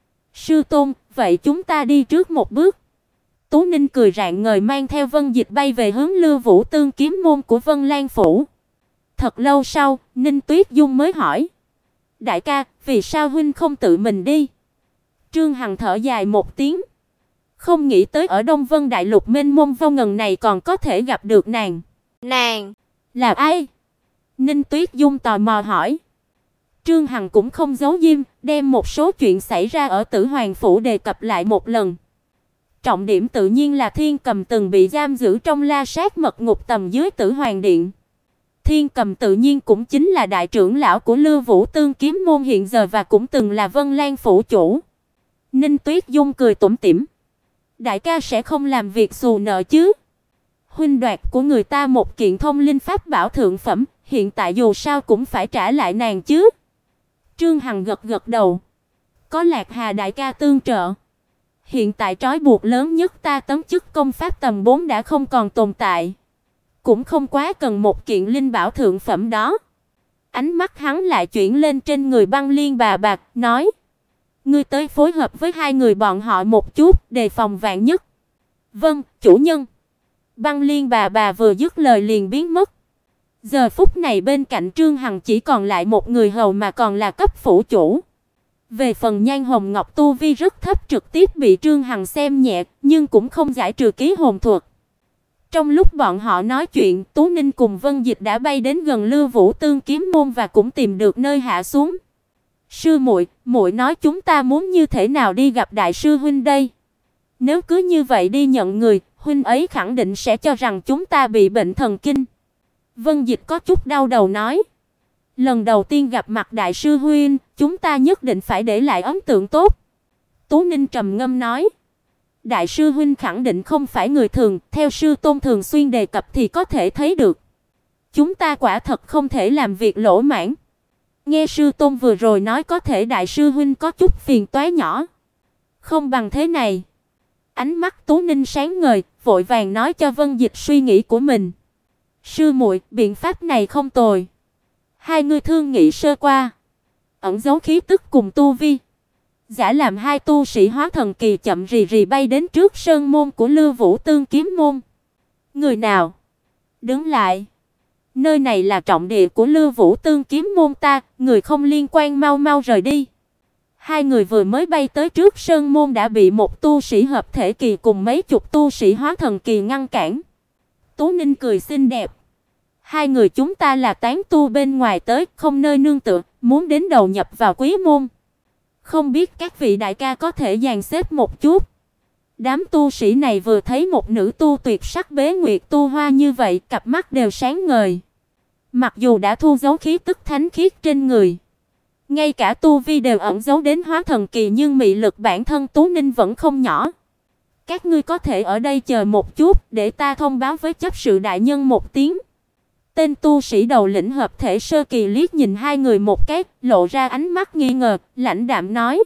Sư tôn, vậy chúng ta đi trước một bước. Tú Ninh cười rạng ngời mang theo Vân Dịch bay về hướng Lưu Vũ Tương kiếm môn của Vân Lan phủ. Thật lâu sau, Ninh Tuyết Dung mới hỏi: "Đại ca, vì sao huynh không tự mình đi?" Trương Hằng thở dài một tiếng. Không nghĩ tới ở Đông Vân Đại Lục mênh mông vô ngần này còn có thể gặp được nàng. Nàng là ai? Ninh Tuyết Dung tò mò hỏi. Trương Hằng cũng không giấu giếm, đem một số chuyện xảy ra ở Tử Hoàng phủ đề cập lại một lần. Trọng điểm tự nhiên là Thiên Cầm từng bị giam giữ trong La Sát mật ngục tầm dưới Tử Hoàng điện. Thiên Cầm tự nhiên cũng chính là đại trưởng lão của Lưu Vũ Tương kiếm môn hiện giờ và cũng từng là Vân Lan phủ chủ. Ninh Tuyết Dung cười tủm tỉm. Đại ca sẽ không làm việc xù nợ chứ? Huynh đoạt của người ta một kiện thông linh pháp bảo thượng phẩm, hiện tại dù sao cũng phải trả lại nàng chứ? Trương Hằng gật gật đầu. Có Lạc Hà đại ca tương trợ, hiện tại trói buộc lớn nhất ta tấn chức công pháp tầm 4 đã không còn tồn tại, cũng không quá cần một kiện linh bảo thượng phẩm đó. Ánh mắt hắn lại chuyển lên trên người Băng Liên bà, nói: "Ngươi tới phối hợp với hai người bọn họ một chút, đề phòng vạn nhất." "Vâng, chủ nhân." Băng Liên bà vừa dứt lời liền biến mất. Giờ phút này bên cạnh Trương Hằng chỉ còn lại một người hầu mà còn là cấp phủ chủ. Về phần Nhan Hồng Ngọc tu vi rất thấp, trực tiếp bị Trương Hằng xem nhẹ, nhưng cũng không giải trừ ký hồn thuật. Trong lúc bọn họ nói chuyện, Tú Ninh cùng Vân Dịch đã bay đến gần Lưu Vũ Tương kiếm môn và cũng tìm được nơi hạ xuống. "Sư muội, muội nói chúng ta muốn như thế nào đi gặp đại sư huynh đây? Nếu cứ như vậy đi nhận người, huynh ấy khẳng định sẽ cho rằng chúng ta bị bệnh thần kinh." Vân Dịch có chút đau đầu nói: "Lần đầu tiên gặp mặt đại sư huynh, chúng ta nhất định phải để lại ấn tượng tốt." Tú Ninh trầm ngâm nói: "Đại sư huynh khẳng định không phải người thường, theo sư tôn thường xuyên đề cập thì có thể thấy được. Chúng ta quả thật không thể làm việc lỗ mãng. Nghe sư tôn vừa rồi nói có thể đại sư huynh có chút phiền toái nhỏ. Không bằng thế này." Ánh mắt Tú Ninh sáng ngời, vội vàng nói cho Vân Dịch suy nghĩ của mình. "Sư muội, biện pháp này không tồi. Hai người thương nghị sơ qua, ẩn giấu khí tức cùng tu vi, giả làm hai tu sĩ hóa thần kỳ chậm rì rì bay đến trước sơn môn của Lưu Vũ Tương kiếm môn." "Người nào?" "Đứng lại. Nơi này là trọng địa của Lưu Vũ Tương kiếm môn ta, người không liên quan mau mau rời đi." Hai người vừa mới bay tới trước sơn môn đã bị một tu sĩ hợp thể kỳ cùng mấy chục tu sĩ hóa thần kỳ ngăn cản. Tú Ninh cười xinh đẹp: "Hai người chúng ta là tán tu bên ngoài tới, không nơi nương tựa, muốn đến đầu nhập vào quý môn. Không biết các vị đại ca có thể dàn xếp một chút." Đám tu sĩ này vừa thấy một nữ tu tuyệt sắc bế nguyệt tu hoa như vậy, cặp mắt đều sáng ngời. Mặc dù đã thu giấu khí tức thánh khiết trên người, ngay cả tu vi đều ẩn giấu đến hóa thần kỳ, nhưng mị lực bản thân Tú Ninh vẫn không nhỏ. Các ngươi có thể ở đây chờ một chút, để ta thông báo với chấp sự đại nhân một tiếng. Tên tu sĩ đầu lĩnh hợp thể sơ kỳ liếc nhìn hai người một cái, lộ ra ánh mắt nghi ngờ, lãnh đạm nói.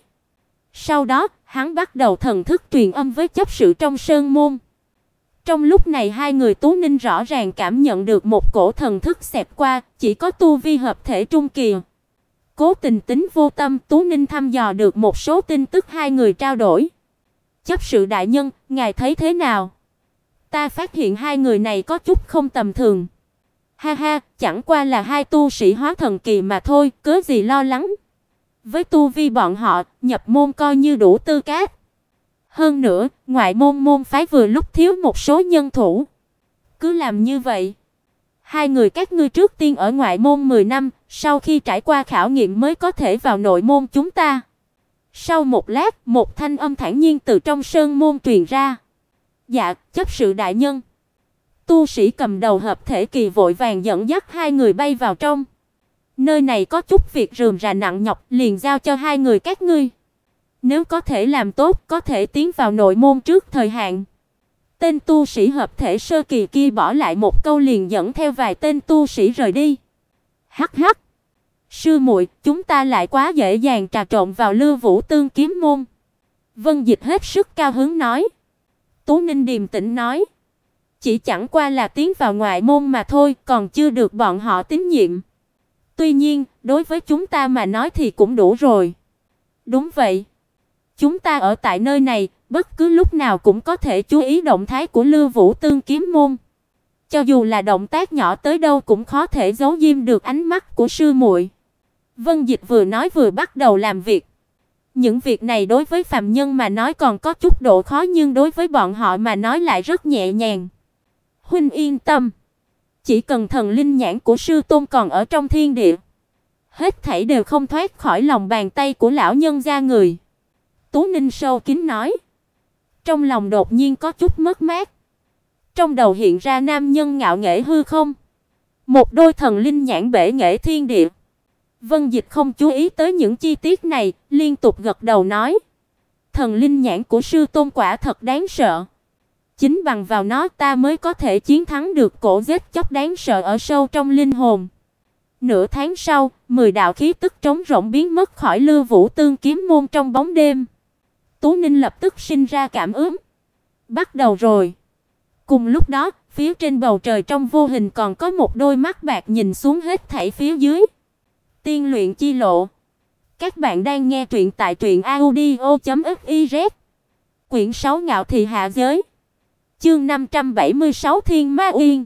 Sau đó, hắn bắt đầu thần thức truyền âm với chấp sự trong sơn môn. Trong lúc này hai người Tú Ninh rõ ràng cảm nhận được một cổ thần thức xẹt qua, chỉ có tu vi hợp thể trung kỳ. Cố tình tính vô tâm, Tú Ninh thăm dò được một số tin tức hai người trao đổi. Chấp sự đại nhân, ngài thấy thế nào? Ta phát hiện hai người này có chút không tầm thường. Ha ha, chẳng qua là hai tu sĩ hóa thần kỳ mà thôi, cớ gì lo lắng. Với tu vi bọn họ, nhập môn coi như đủ tư cách. Hơn nữa, ngoại môn phái vừa lúc thiếu một số nhân thủ. Cứ làm như vậy. Hai người các ngươi trước tiên ở ngoại môn 10 năm, sau khi trải qua khảo nghiệm mới có thể vào nội môn chúng ta. Sau một lát, một thanh âm thản nhiên từ trong sơn môn truyền ra. Dạ, chấp sự đại nhân. Tu sĩ cầm đầu hợp thể kỳ vội vàng dẫn dắt hai người bay vào trong. Nơi này có chút việc rườm rà nặng nhọc, liền giao cho hai người các ngươi. Nếu có thể làm tốt, có thể tiến vào nội môn trước thời hạn. Tên tu sĩ hợp thể sơ kỳ kia bỏ lại một câu liền dẫn theo vài tên tu sĩ rời đi. Hắc hắc. Sư muội, chúng ta lại quá dễ dàng trà trộn vào Lưu Vũ Tương kiếm môn. Vân Dịch hết sức cao hứng nói. Tú Ninh điềm tĩnh nói. Chỉ chẳng qua là tiến vào ngoại môn mà thôi, còn chưa được bọn họ tín nhiệm. Tuy nhiên, đối với chúng ta mà nói thì cũng đủ rồi. Đúng vậy. Chúng ta ở tại nơi này, bất cứ lúc nào cũng có thể chú ý động thái của Lưu Vũ Tương kiếm môn. Cho dù là động tác nhỏ tới đâu cũng khó thể giấu diêm được ánh mắt của sư muội. Vân Dịch vừa nói vừa bắt đầu làm việc. Những việc này đối với phàm nhân mà nói còn có chút độ khó, nhưng đối với bọn họ mà nói lại rất nhẹ nhàng. Huynh yên tâm, chỉ cần thần linh nhãn của sư tôn còn ở trong thiên địa, hết thảy đều không thoát khỏi lòng bàn tay của lão nhân gia người. Tú Ninh sâu kín nói. Trong lòng đột nhiên có chút mất mát. Trong đầu hiện ra nam nhân ngạo nghễ hư không, một đôi thần linh nhãn bể nghệ thiên địa. Vân Dịch không chú ý tới những chi tiết này, liên tục gật đầu nói. Thần linh nhãn của sư tôn quả thật đáng sợ. Chính bằng vào nó ta mới có thể chiến thắng được cổ giết chóc đáng sợ ở sâu trong linh hồn. Nửa tháng sau, 10 đạo khí tức trống rỗng biến mất khỏi Lưu Vũ Tương kiếm môn trong bóng đêm. Tú Ninh lập tức sinh ra cảm ứng. Bắt đầu rồi. Cùng lúc đó, phía trên bầu trời trong vô hình còn có một đôi mắt bạc nhìn xuống hết thảy phía dưới. Tiên luyện chi lộ. Các bạn đang nghe truyện tại truyệnaudio.fiz. Quyển 6 Ngạo thị hạ giới. Chương 576 Thiên Ma Uyên.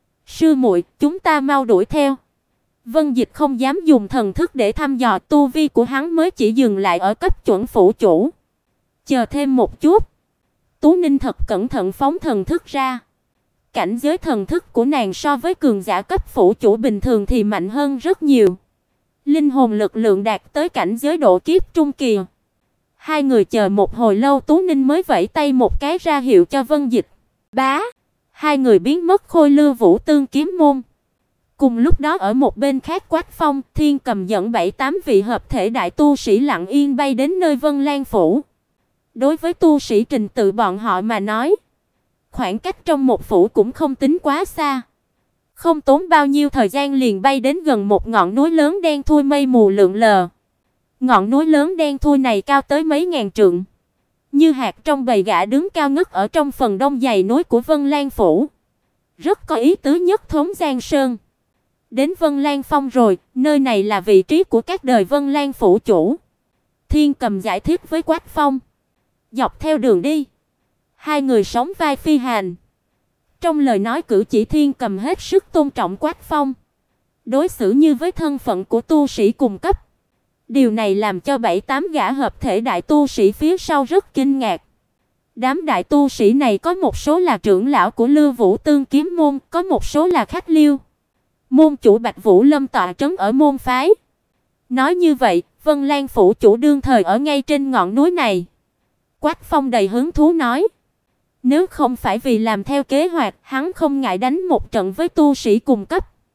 Sư muội, chúng ta mau đuổi theo. Vân Dịch không dám dùng thần thức để thăm dò, tu vi của hắn mới chỉ dừng lại ở cấp chuẩn phủ chủ. Chờ thêm một chút. Tú Ninh thật cẩn thận phóng thần thức ra. Cảnh giới thần thức của nàng so với cường giả cấp phủ chủ bình thường thì mạnh hơn rất nhiều. Linh hồn lực lượng đạt tới cảnh giới độ kiếp trung kỳ. Hai người chờ một hồi lâu, Tú Ninh mới vẫy tay một cái ra hiệu cho Vân Dịch. Bá, hai người biến mất khôi Lưu Vũ Tương kiếm môn. Cùng lúc đó ở một bên khác Quách Phong, Thiên Cầm dẫn 7-8 vị hợp thể đại tu sĩ lặng yên bay đến nơi Vân Lan phủ. Đối với tu sĩ trình tự bọn họ mà nói, khoảng cách trong một phủ cũng không tính quá xa. Không tốn bao nhiêu thời gian liền bay đến gần một ngọn núi lớn đen thui mây mù lượn lờ. Ngọn núi lớn đen thui này cao tới mấy ngàn trượng, như hạt trong bầy gà đứng cao ngất ở trong phần đông dày núi của Vân Lan phủ. Rất có ý tứ nhất thống Giang Sơn. Đến Vân Lan Phong rồi, nơi này là vị trí của các đời Vân Lan phủ chủ. Thiên Cầm giải thích với Quách Phong. Dọc theo đường đi, hai người sóng vai phi hành. Trong lời nói cử chỉ Thiên Cầm hết sức tôn trọng Quách Phong, đối xử như với thân phận của tu sĩ cùng cấp. Điều này làm cho 7-8 gã hợp thể đại tu sĩ phía sau rất kinh ngạc. Đám đại tu sĩ này có một số là trưởng lão của Lưu Vũ Tương kiếm môn, có một số là khách Liêu. Môn chủ Bạch Vũ Lâm tọa trấn ở môn phái. Nói như vậy, Vân Lan phủ chủ đương thời ở ngay trên ngọn núi này. Quách Phong đầy hứng thú nói. Nếu không phải vì làm theo kế hoạch, hắn không ngại đánh một trận với tu sĩ cùng cấp.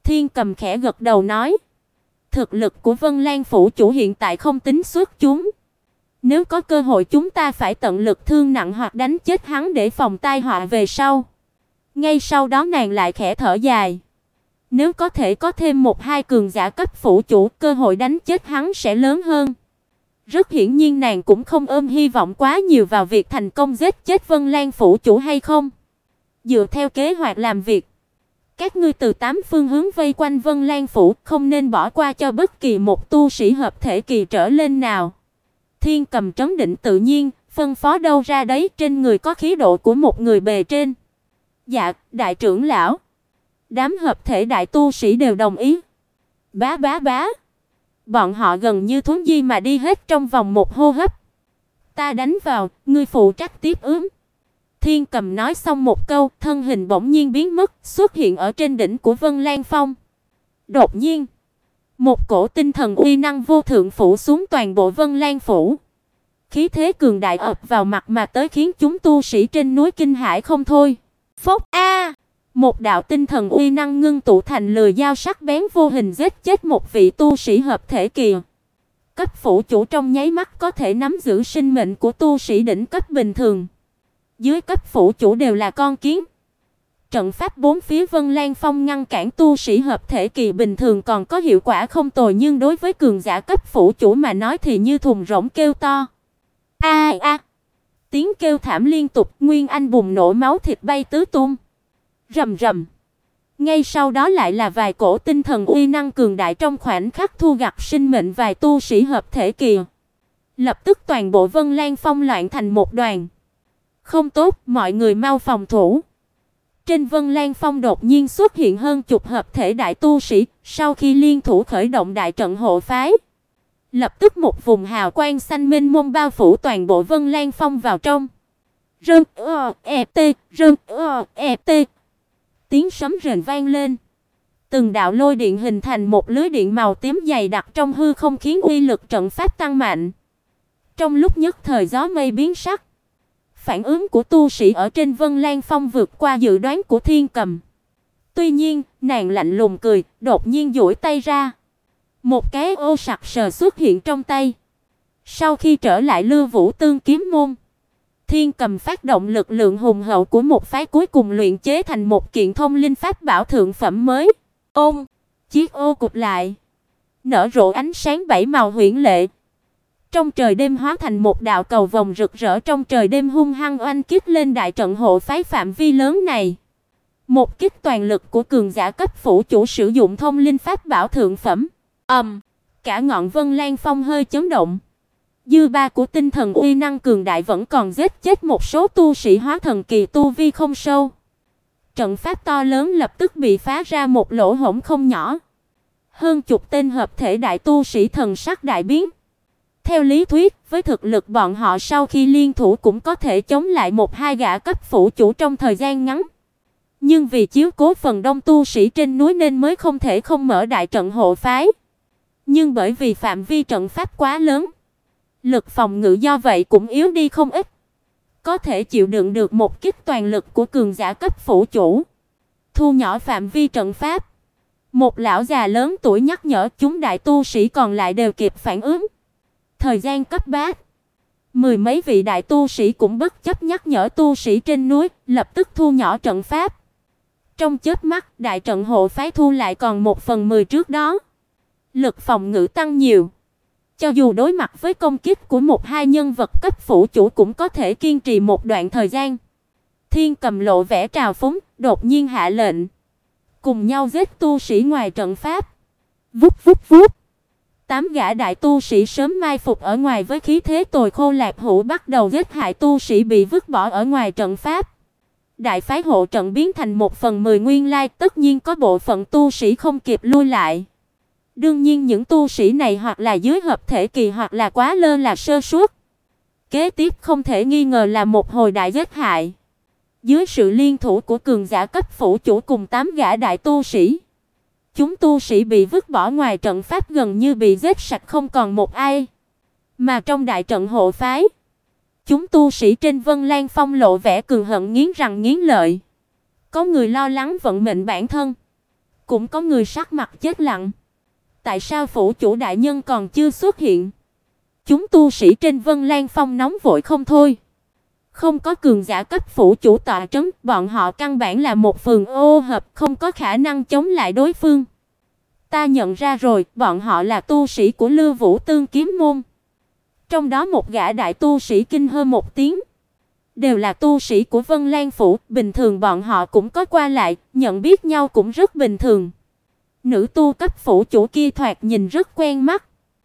Thiên Cầm khẽ gật đầu nói, thực lực của Vân Lan phủ chủ hiện tại không tính xuất chúng. Nếu có cơ hội chúng ta phải tận lực thương nặng hoặc đánh chết hắn để phòng tai họa về sau. Ngay sau đó nàng lại khẽ thở dài. Nếu có thể có thêm một hai cường giả cấp phủ chủ, cơ hội đánh chết hắn sẽ lớn hơn. Rất hiển nhiên nàng cũng không ôm hy vọng quá nhiều vào việc thành công giết chết Vân Lan phủ chủ hay không. Dựa theo kế hoạch làm việc, các ngươi từ 8 phương hướng vây quanh Vân Lan phủ, không nên bỏ qua cho bất kỳ một tu sĩ hợp thể kỳ trở lên nào. Thiên Cầm trấn định tự nhiên, phân phó đâu ra đấy, trên người có khí độ của một người bề trên. Dạ, đại trưởng lão. Đám hợp thể đại tu sĩ đều đồng ý. Bá bá bá. Bọn họ gần như thuấn di mà đi hết trong vòng một hô hấp. Ta đánh vào, ngươi phụ trách tiếp ứng. Thiên Cầm nói xong một câu, thân hình bỗng nhiên biến mất, xuất hiện ở trên đỉnh của Vân Lan Phong. Đột nhiên, một cổ tinh thần uy năng vô thượng phủ xuống toàn bộ Vân Lan phủ. Khí thế cường đại ập vào mặt mà tới khiến chúng tu sĩ trên núi kinh hãi không thôi. Phốc a! Một đạo tinh thần uy năng ngưng tụ thành lưỡi dao sắc bén vô hình giết chết một vị tu sĩ hợp thể kỳ. Cấp phủ chủ trong nháy mắt có thể nắm giữ sinh mệnh của tu sĩ đỉnh cấp bình thường. Dưới cấp phủ chủ đều là con kiến. Trận pháp bốn phía Vân Lan Phong ngăn cản tu sĩ hợp thể kỳ bình thường còn có hiệu quả không tồi, nhưng đối với cường giả cấp phủ chủ mà nói thì như thùng rỗng kêu to. A a! Tiếng kêu thảm liên tục, Nguyên Anh bùng nổ, máu thịt bay tứ tung. Rầm rầm. Ngay sau đó lại là vài cổ tinh thần uy năng cường đại trong khoảnh khắc thu gặt sinh mệnh vài tu sĩ hợp thể kỳ. Lập tức toàn bộ Vân Lan Phong loạn thành một đoàn. Không tốt, mọi người mau phòng thủ. Trên Vân Lan Phong đột nhiên xuất hiện hơn chục hợp thể đại tu sĩ, sau khi liên thủ khởi động đại trận hộ phái. Lập tức một vùng hào quang xanh mênh mông bao phủ toàn bộ Vân Lan Phong vào trong. Rơn tiếng sấm rền vang lên. Từng đạo lôi điện hình thành một lưới điện màu tím dày đặc trong hư không khiến uy lực trận pháp tăng mạnh. Trong lúc nhất thời gió mây biến sắc. Phản ứng của tu sĩ ở trên Vân Lan Phong vượt qua dự đoán của Thiên Cầm. Tuy nhiên, nàng lạnh lùng cười, đột nhiên duỗi tay ra. Một cái ô sặc sờ xuất hiện trong tay. Sau khi trở lại Lưu Vũ Tương kiếm môn, Thiên Cầm phát động lực lượng hùng hậu của một phái cuối cùng luyện chế thành một kiện thông linh pháp bảo thượng phẩm mới. Ôm, chiếc ô cụp lại, nở rộ ánh sáng bảy màu huyễn lệ. Trong trời đêm hóa thành một đạo cầu vồng rực rỡ, trong trời đêm hung hăng oanh kích lên đại trận hộ phái phạm vi lớn này. Một kích toàn lực của cường giả cấp phủ chủ sử dụng thông linh pháp bảo thượng phẩm. Cả ngọn Vân Lan Phong hơi chấn động. Dư ba của tinh thần uy năng cường đại vẫn còn giết chết một số tu sĩ hóa thần kỳ tu vi không sâu. Trận pháp to lớn lập tức bị phá ra một lỗ hổng không nhỏ. Hơn chục tên hợp thể đại tu sĩ thần sắc đại biến. Theo lý thuyết, với thực lực bọn họ sau khi liên thủ cũng có thể chống lại một hai gã cấp phủ chủ trong thời gian ngắn. Nhưng vì chiếu cố phần đông tu sĩ trên núi nên mới không thể không mở đại trận hộ phái. Nhưng bởi vì phạm vi trận pháp quá lớn, lực phòng ngự do vậy cũng yếu đi không ít. Có thể chịu đựng được một kích toàn lực của cường giả cấp phủ chủ. Thu nhỏ phạm vi trận pháp. Một lão già lớn tuổi nhắc nhở, chúng đại tu sĩ còn lại đều kịp phản ứng. Thời gian cấp bát, mười mấy vị đại tu sĩ cũng bất chấp nhắc nhở tu sĩ trên núi, lập tức thu nhỏ trận pháp. Trong chớp mắt, đại trận hộ phái thu lại còn 1/10 trước đó. Lực phòng ngự tăng nhiều. Cho dù đối mặt với công kích của một hai nhân vật cấp phủ chủ cũng có thể kiên trì một đoạn thời gian. Thiên Cầm lộ vẻ trào phúng, đột nhiên hạ lệnh. Cùng nhau giết tu sĩ ngoài trận pháp. Vút vút vút. 8 gã đại tu sĩ sớm mai phục ở ngoài với khí thế tồi khô lạc hữu bắt đầu giết hại tu sĩ bị vứt bỏ ở ngoài trận pháp. Đại phái hộ trận biến thành 1/10 nguyên lai, tất nhiên có bộ phận tu sĩ không kịp lui lại. Đương nhiên những tu sĩ này hoặc là dưới hợp thể kỳ hoặc là quá lơ là sơ suất. Kế tiếp không thể nghi ngờ là một hồi đại giết hại. Dưới sự liên thủ của cường giả cấp phủ chủ cùng 8 gã đại tu sĩ, chúng tu sĩ bị vứt bỏ ngoài trận pháp gần như bị giết sạch không còn một ai. Mà trong đại trận hộ phái, chúng tu sĩ trên Vân Lan Phong lộ vẻ cường hận nghiến răng nghiến lợi. Có người lo lắng vận mệnh bản thân, Cũng có người sắc mặt chết lặng. Tại sao phủ chủ đại nhân còn chưa xuất hiện? Chúng tu sĩ trên Vân Lan Phong nóng vội không thôi. Không có cường giả cấp phủ chủ tọa trấn, bọn họ căn bản là một phường ô hợp, không có khả năng chống lại đối phương. Ta nhận ra rồi, bọn họ là tu sĩ của Lưu Vũ Tương Kiếm môn. Trong đó một gã đại tu sĩ kinh hô một tiếng. Đều là tu sĩ của Vân Lan phủ, bình thường bọn họ cũng có qua lại, nhận biết nhau cũng rất bình thường. Nữ tu cấp phủ chủ kia thoạt nhìn rất quen mắt.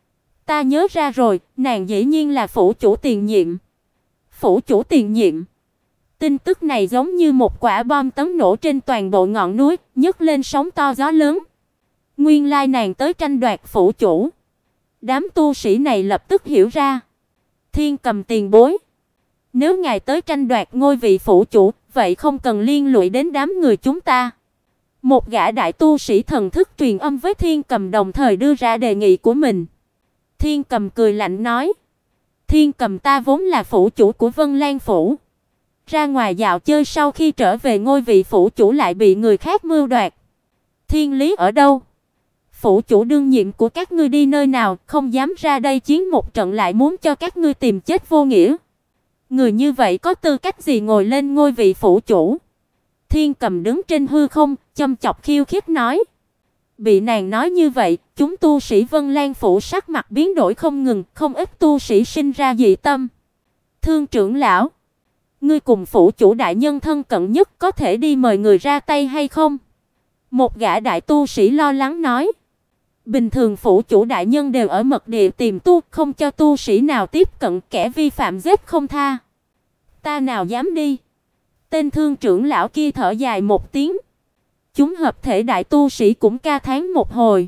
Ta nhớ ra rồi, nàng dĩ nhiên là phủ chủ tiền nhiệm. Phủ chủ tiền nhiệm. Tin tức này giống như một quả bom tấn nổ trên toàn bộ ngọn núi, nhấc lên sóng to gió lớn. Nguyên lai nàng tới tranh đoạt phủ chủ. Đám tu sĩ này lập tức hiểu ra. Thiên Cầm tiền bối, nếu ngài tới tranh đoạt ngôi vị phủ chủ, vậy không cần liên lụy đến đám người chúng ta. Một gã đại tu sĩ thần thức truyền âm với Thiên Cầm, đồng thời đưa ra đề nghị của mình. Thiên Cầm cười lạnh nói: "Thiên Cầm, ta vốn là phủ chủ của Vân Lan phủ. Ra ngoài dạo chơi, sau khi trở về ngôi vị phủ chủ lại bị người khác mưu đoạt. Thiên lý ở đâu? Phủ chủ đương nhiệm của các ngươi đi nơi nào, không dám ra đây chiến một trận lại muốn cho các ngươi tìm chết vô nghĩa. Người như vậy có tư cách gì ngồi lên ngôi vị phủ chủ?" Thiên Cầm đứng trên hư không, châm chọc khiêu khích nói. Bị nàng nói như vậy, chúng tu sĩ Vân Lan phủ sắc mặt biến đổi không ngừng, không ít tu sĩ sinh ra dị tâm. Thương trưởng lão, ngươi cùng phủ chủ đại nhân thân cận nhất, có thể đi mời người ra tay hay không? Một gã đại tu sĩ lo lắng nói. Bình thường phủ chủ đại nhân đều ở mật địa tìm tu, không cho tu sĩ nào tiếp cận, kẻ vi phạm giết không tha. Ta nào dám đi? Tên thương trưởng lão kia thở dài một tiếng. Chúng hợp thể đại tu sĩ cũng ca thán một hồi.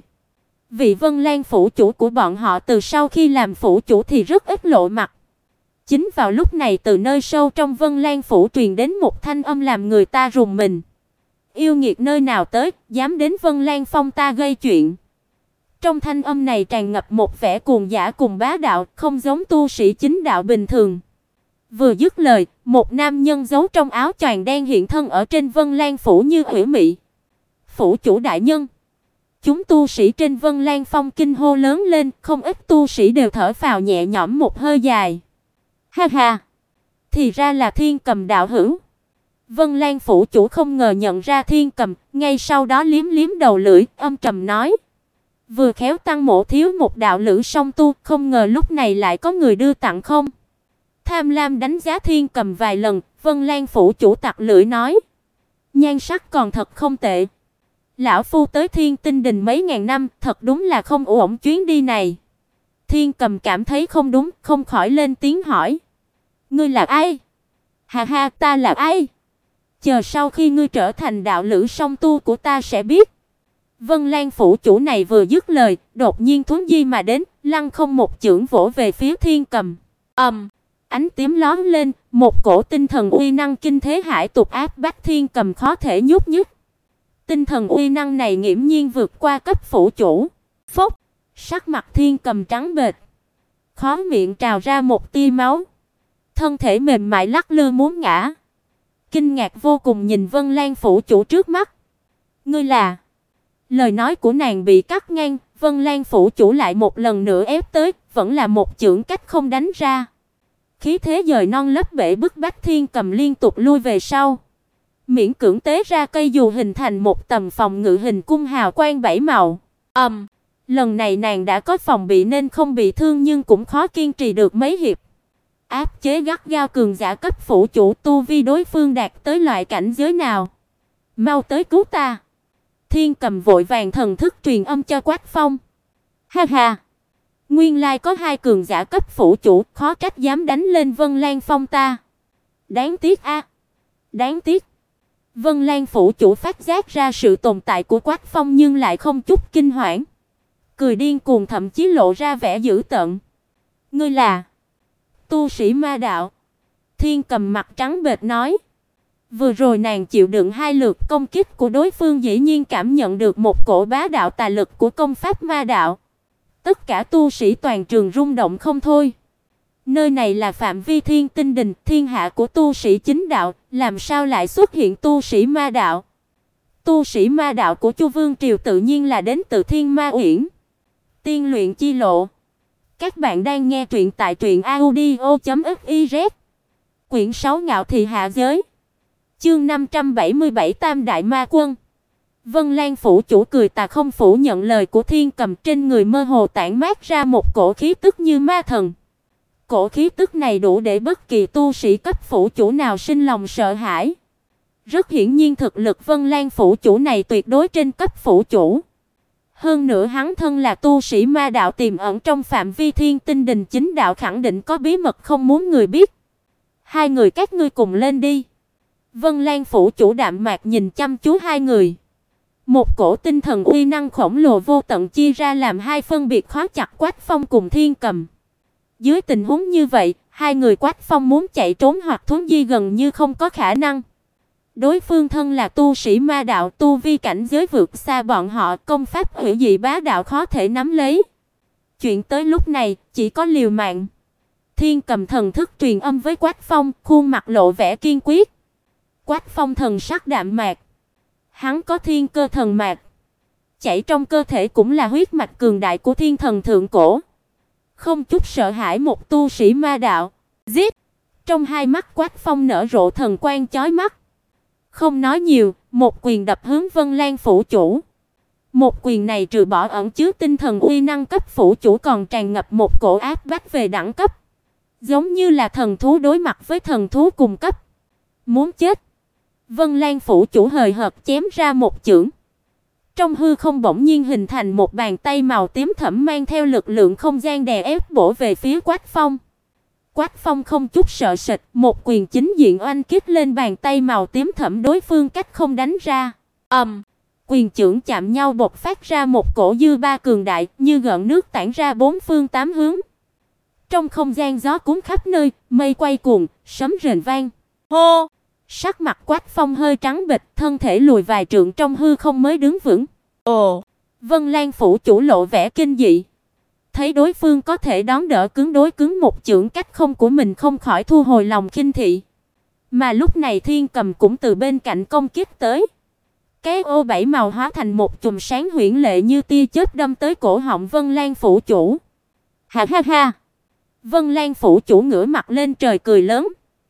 Vị Vân Lan phủ chủ của bọn họ từ sau khi làm phủ chủ thì rất ít lộ mặt. Chính vào lúc này, từ nơi sâu trong Vân Lan phủ truyền đến một thanh âm làm người ta rùng mình. Yêu nghiệt nơi nào tới, dám đến Vân Lan Phong ta gây chuyện. Trong thanh âm này tràn ngập một vẻ cuồng dã cùng bá đạo, không giống tu sĩ chính đạo bình thường. Vừa dứt lời, một nam nhân giấu trong áo choàng đen hiện thân ở trên Vân Lan phủ như ủy mị. Phủ chủ đại nhân. Chúng tu sĩ trên Vân Lan Phong kinh hô lớn lên, không ít tu sĩ đều thở phào nhẹ nhõm một hơi dài. Ha ha, thì ra là Thiên Cầm đạo hữu. Vân Lan phủ chủ không ngờ nhận ra Thiên Cầm, ngay sau đó liếm liếm đầu lưỡi, âm trầm nói: "Vừa khéo Tăng mộ thiếu một đạo lữ song tu, không ngờ lúc này lại có người đưa tặng không?" Tham lam đánh giá Thiên Cầm vài lần, Vân Lan phủ chủ tặc lưỡi nói: "Nhan sắc còn thật không tệ. Lão phu tới Thiên Tinh Đình mấy ngàn năm, thật đúng là không uổng chuyến đi này." Thiên Cầm cảm thấy không đúng, không khỏi lên tiếng hỏi: "Ngươi là ai?" "Ha ha, ta là ai? Chờ sau khi ngươi trở thành đạo lữ song tu của ta sẽ biết." Vân Lan phủ chủ này vừa dứt lời, đột nhiên thuấn di mà đến, lăng không một chưởng vỗ về phía Thiên Cầm. Ánh tím lóe lên, một cổ tinh thần uy năng kinh thế hải tục áp bách Thiên Cầm khó thể nhúc nhích. Tinh thần uy năng này nghiễm nhiên vượt qua cấp phủ chủ. Phốc, sắc mặt Thiên Cầm trắng bệch, khóe miệng trào ra một tia máu, thân thể mềm mại lắc lư muốn ngã. Kinh ngạc vô cùng nhìn Vân Lan phủ chủ trước mắt. "Ngươi là?" Lời nói của nàng bị cắt ngang, Vân Lan phủ chủ lại một lần nữa ép tới, vẫn là một chưởng cách không đánh ra. Khí thế dời non lấp bể bức bách Thiên Cầm liên tục lui về sau. Miễn cưỡng tế ra cây dù hình thành một tầm phòng ngự hình cung hào quang bảy màu. Lần này nàng đã có phòng bị nên không bị thương, nhưng cũng khó kiên trì được mấy hiệp. Áp chế gắt gao cường giả cấp phủ chủ, tu vi đối phương đạt tới loại cảnh giới nào? Mau tới cứu ta! Thiên Cầm vội vàng thần thức truyền âm cho Quách Phong. Ha ha! Nguyên lai có hai cường giả cấp phủ chủ, khó trách dám đánh lên Vân Lan Phong ta. Đáng tiếc a, đáng tiếc. Vân Lan phủ chủ phát giác ra sự tồn tại của Quách Phong nhưng lại không chút kinh hoảng, cười điên cuồng, thậm chí lộ ra vẻ dữ tợn. "Ngươi là tu sĩ ma đạo?" Thiên Cầm mặt trắng bệch nói. Vừa rồi nàng chịu đựng hai lượt công kích của đối phương, dĩ nhiên cảm nhận được một cổ bá đạo tà lực của công pháp ma đạo. Tất cả tu sĩ toàn trường rung động không thôi. Nơi này là phạm vi Thiên Tinh Đình, thiên hạ của tu sĩ chính đạo, làm sao lại xuất hiện tu sĩ ma đạo? Tu sĩ ma đạo của Chu Vương triều tự nhiên là đến từ Thiên Ma Uyển, Tiên luyện chi lộ. Các bạn đang nghe truyện tại truyệnaudio.fiz. Quyển 6 Ngạo thị hạ giới. Chương 577 Tam đại ma quân. Vân Lan phủ chủ cười tà không phủ nhận lời của Thiên Cầm, trên người mơ hồ tản mát ra một cổ khí tức như ma thần. Cổ khí tức này đủ để bất kỳ tu sĩ cấp phủ chủ nào sinh lòng sợ hãi. Rất hiển nhiên thực lực Vân Lan phủ chủ này tuyệt đối trên cấp phủ chủ. Hơn nữa hắn thân là tu sĩ ma đạo tiềm ẩn trong phạm vi Thiên Tinh Đình chính đạo, khẳng định có bí mật không muốn người biết. Hai người các ngươi cùng lên đi. Vân Lan phủ chủ đạm mạc nhìn chăm chú hai người. Một cổ tinh thần uy năng khổng lồ vô tận chia ra làm hai, phân biệt khóa chặt Quách Phong cùng Thiên Cầm. Dưới tình huống như vậy, hai người Quách Phong muốn chạy trốn hoặc thốn di gần như không có khả năng. Đối phương thân là tu sĩ ma đạo, tu vi cảnh giới vượt xa bọn họ, công pháp hủy dị bá đạo khó thể nắm lấy. Chuyện tới lúc này, chỉ có liều mạng. Thiên Cầm thần thức truyền âm với Quách Phong, khuôn mặt lộ vẻ kiên quyết. Quách Phong thần sắc đạm mạc. Hắn có thiên cơ thần mạch, chảy trong cơ thể cũng là huyết mạch cường đại của thiên thần thượng cổ. Không chút sợ hãi một tu sĩ ma đạo. Giết! Trong hai mắt Quách Phong nở rộ thần quang chói mắt. Không nói nhiều, một quyền đập hướng Vân Lan phủ chủ. Một quyền này trừ bỏ ẩn chứa tinh thần uy năng cấp phủ chủ, còn tràn ngập một cổ áp bách về đẳng cấp, giống như là thần thú đối mặt với thần thú cùng cấp. Muốn chết! Vân Lan phủ chủ hời hợt chém ra một chưởng. Trong hư không bỗng nhiên hình thành một bàn tay màu tím thẫm mang theo lực lượng không gian đè ép bổ về phía Quách Phong. Quách Phong không chút sợ sệt, một quyền chính diện oanh kích lên bàn tay màu tím thẫm đối phương cách không đánh ra. Quyền chưởng chạm nhau bộc phát ra một cổ dư ba cường đại, như gợn nước tản ra bốn phương tám hướng. Trong không gian gió cuốn khắp nơi, mây quay cuồng, sấm rền vang. Hô! Sắc mặt Quách Phong hơi trắng bệch, thân thể lùi vài trượng trong hư không mới đứng vững. Ồ! Vân Lan phủ chủ lộ vẻ kinh dị. Thấy đối phương có thể đón đỡ cứng đối cứng một chưởng cách không của mình, không khỏi thu hồi lòng khinh thị. Mà lúc này Thiên Cầm cũng từ bên cạnh công kích tới. Cái ô bảy màu hóa thành một chùm sáng huyễn lệ như tia chớp đâm tới cổ họng Vân Lan phủ chủ. Ha ha ha! Vân Lan phủ chủ ngửa mặt lên trời cười lớn.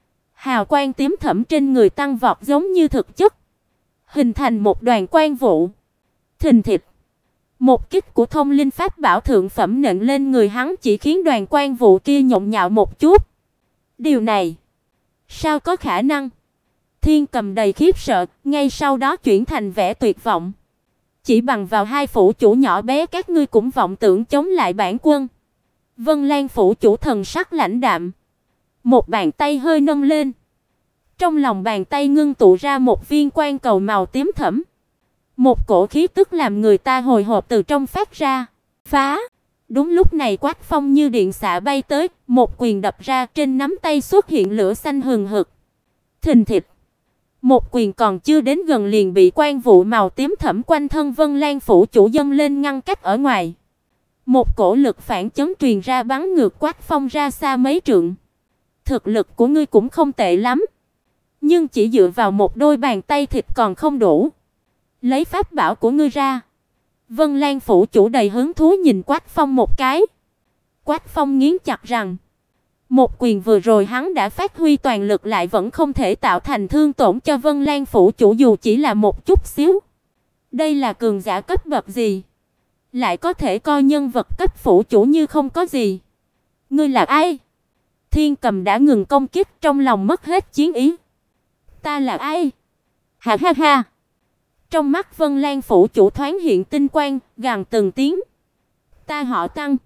Hào quang tím thẫm trên người tăng vọt giống như thực chất, hình thành một đoàn quang vụ. Thình thịch. Một kích của thông linh pháp bảo thượng phẩm nện lên người hắn, chỉ khiến đoàn quang vụ kia nhộn nhạo một chút. Điều này, sao có khả năng? Thiên Cầm đầy khiếp sợ, ngay sau đó chuyển thành vẻ tuyệt vọng. Chỉ bằng vào hai phủ chủ nhỏ bé các ngươi cũng vọng tưởng chống lại bản quân? Vân Lan phủ chủ thần sắc lãnh đạm. Một bàn tay hơi nâng lên. Trong lòng bàn tay ngưng tụ ra một viên quang cầu màu tím thẫm. Một cổ khí tức làm người ta hồi hộp từ trong phát ra. Phá! Đúng lúc này Quách Phong như điện xạ bay tới, một quyền đập ra, trên nắm tay xuất hiện lửa xanh hừng hực. Thình thịch! Một quyền còn chưa đến gần liền bị quang vụ màu tím thẫm quanh thân Vân Lan phủ chủ dâng lên ngăn cách ở ngoài. Một cổ lực phản chấn truyền ra bắn ngược Quách Phong ra xa mấy trượng. Thực lực của ngươi cũng không tệ lắm, nhưng chỉ dựa vào một đôi bàn tay thịt còn không đủ. Lấy pháp bảo của ngươi ra. Vân Lan phủ chủ đầy hứng thú nhìn Quách Phong một cái. Quách Phong nghiến chặt răng. Một quyền vừa rồi hắn đã phát huy toàn lực lại vẫn không thể tạo thành thương tổn cho Vân Lan phủ chủ dù chỉ là một chút xíu. Đây là cường giả cấp bậc gì? Lại có thể coi nhân vật cấp phủ chủ như không có gì. Ngươi là ai? Thiên Cầm đã ngừng công kích, trong lòng mất hết chiến ý. Ta là ai? Ha ha ha! Trong mắt Vân Lan phủ chủ thoáng hiện tinh quang, gằn từng tiếng. Ta họ Tăng.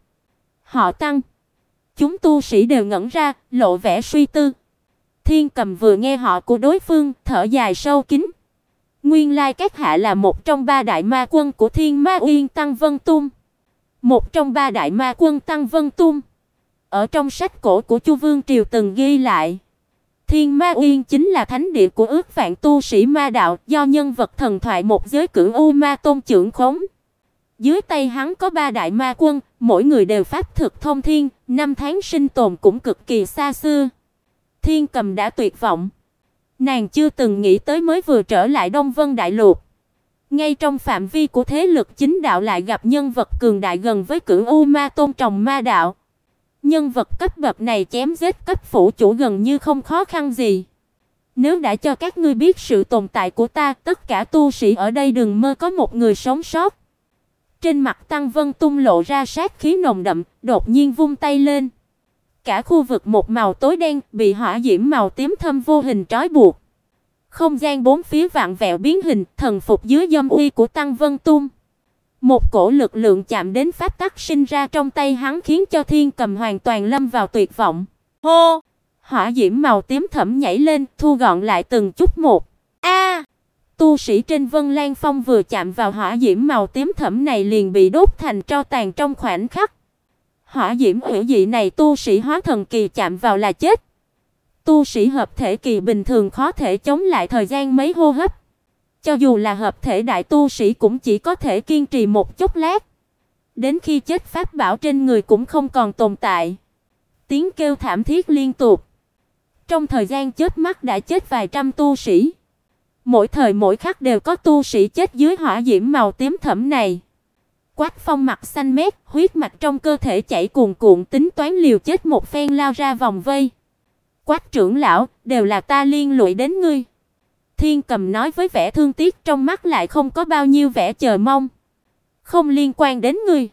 Họ Tăng. Chúng tu sĩ đều ngẩn ra, lộ vẻ suy tư. Thiên Cầm vừa nghe họ của đối phương, thở dài sâu kín. Nguyên lai các hạ là một trong ba đại ma quân của Thiên Ma Uyên Tăng Vân Tung. Một trong ba đại ma quân Tăng Vân Tung. Ở trong sách cổ của Chu Vương triều từng ghi lại, Thiên Ma Uyên chính là thánh địa của ước vạn tu sĩ ma đạo, do nhân vật thần thoại một giới Cửu U Ma Tôn trưởng khống. Dưới tay hắn có ba đại ma quân, mỗi người đều pháp thực thông thiên, năm tháng sinh tồn cũng cực kỳ xa xưa. Thiên Cầm đã tuyệt vọng. Nàng chưa từng nghĩ tới mới vừa trở lại Đông Vân Đại Lục, Ngay trong phạm vi của thế lực chính đạo lại gặp nhân vật cường đại gần với Cửu U Ma Tôn Tròng Ma Đạo. Nhân vật cấp bậc này chém giết cấp phủ chủ gần như không khó khăn gì. Nếu đã cho các ngươi biết sự tồn tại của ta, tất cả tu sĩ ở đây đừng mơ có một người sống sót. Trên mặt Tăng Vân Tung lộ ra sát khí nồng đậm, đột nhiên vung tay lên. Cả khu vực một màu tối đen bị hỏa diễm màu tím thâm vô hình trói buộc. Không gian bốn phía vặn vẹo biến hình, thần phục dưới dâm uy của Tăng Vân Tung. Một cổ lực lượng chạm đến pháp tắc sinh ra trong tay hắn khiến cho Thiên Cầm hoàn toàn lâm vào tuyệt vọng. Hô! Hỏa diễm màu tím thẫm nhảy lên, thu gọn lại từng chút một. A! Tu sĩ trên Vân Lan Phong vừa chạm vào hỏa diễm màu tím thẫm này liền bị đốt thành tro tàn trong khoảnh khắc. Hỏa diễm hủy dị này tu sĩ hóa thần kỳ chạm vào là chết. Tu sĩ hợp thể kỳ bình thường khó thể chống lại thời gian mấy hô hấp. Cho dù là hợp thể đại tu sĩ cũng chỉ có thể kiên trì một chốc lát. Đến khi chết pháp bảo trên người cũng không còn tồn tại. Tiếng kêu thảm thiết liên tục. Trong thời gian chớp mắt đã chết vài trăm tu sĩ. Mỗi thời mỗi khắc đều có tu sĩ chết dưới hỏa diễm màu tím thẫm này. Quách Phong mặt xanh mét, huyết mạch trong cơ thể chảy cuồn cuộn, tính toán liều chết một phen lao ra vòng vây. Quách trưởng lão, đều là ta liên lụy đến ngươi. Thiên Cầm nói với vẻ thương tiếc, trong mắt lại không có bao nhiêu vẻ chờ mong. Không liên quan đến ngươi.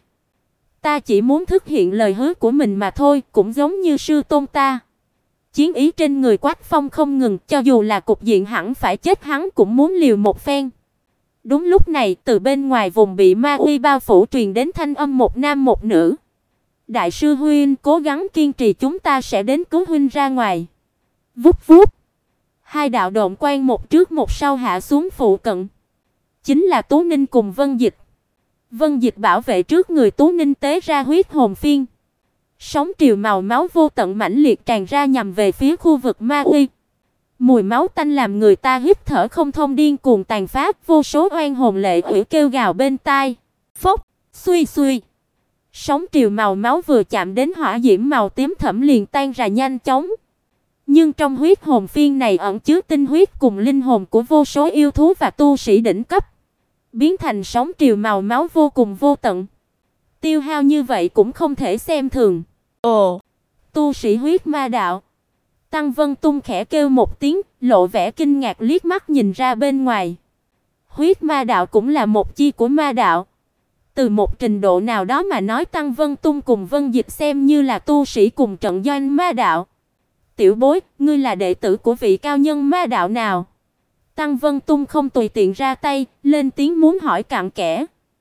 Ta chỉ muốn thực hiện lời hứa của mình mà thôi, cũng giống như sư tôn ta. Chiến ý trên người Quách Phong không ngừng, cho dù là cục diện hẳn phải chết hắn cũng muốn liều một phen. Đúng lúc này, từ bên ngoài vùng bị ma uy bao phủ truyền đến thanh âm một nam một nữ. Đại sư huynh, cố gắng kiên trì, chúng ta sẽ đến cứu huynh ra ngoài. Vút vút. Hai đạo độn quang một trước một sau hạ xuống phụ cận. Chính là Tú Ninh cùng Vân Dịch. Vân Dịch bảo vệ trước người Tú Ninh tế ra huyết hồn phiên. Sóng triều màu máu vô tận mãnh liệt tràn ra nhằm về phía khu vực ma uy. Mùi máu tanh làm người ta hít thở không thông, điên cuồng tàn phá, vô số oan hồn lệ ủy kêu gào bên tai. Phốc, suy suy. Sóng triều màu máu vừa chạm đến hỏa diễm màu tím thẫm liền tan ra nhanh chóng. Nhưng trong huyết hồn phiên này ẩn chứa tinh huyết cùng linh hồn của vô số yêu thú và tu sĩ đỉnh cấp, biến thành sóng triều màu máu vô cùng vô tận. Tiêu hao như vậy cũng không thể xem thường. Ồ, tu sĩ huyết ma đạo. Tăng Vân Tung khẽ kêu một tiếng, lộ vẻ kinh ngạc liếc mắt nhìn ra bên ngoài. Huyết ma đạo cũng là một chi của ma đạo. Từ một trình độ nào đó mà nói, Tăng Vân Tung cùng Vân Dịch xem như là tu sĩ cùng trận doanh ma đạo. Tiểu bối, ngươi là đệ tử của vị cao nhân ma đạo nào? Tăng Vân Tung không tùy tiện ra tay, lên tiếng muốn hỏi cặn kẽ.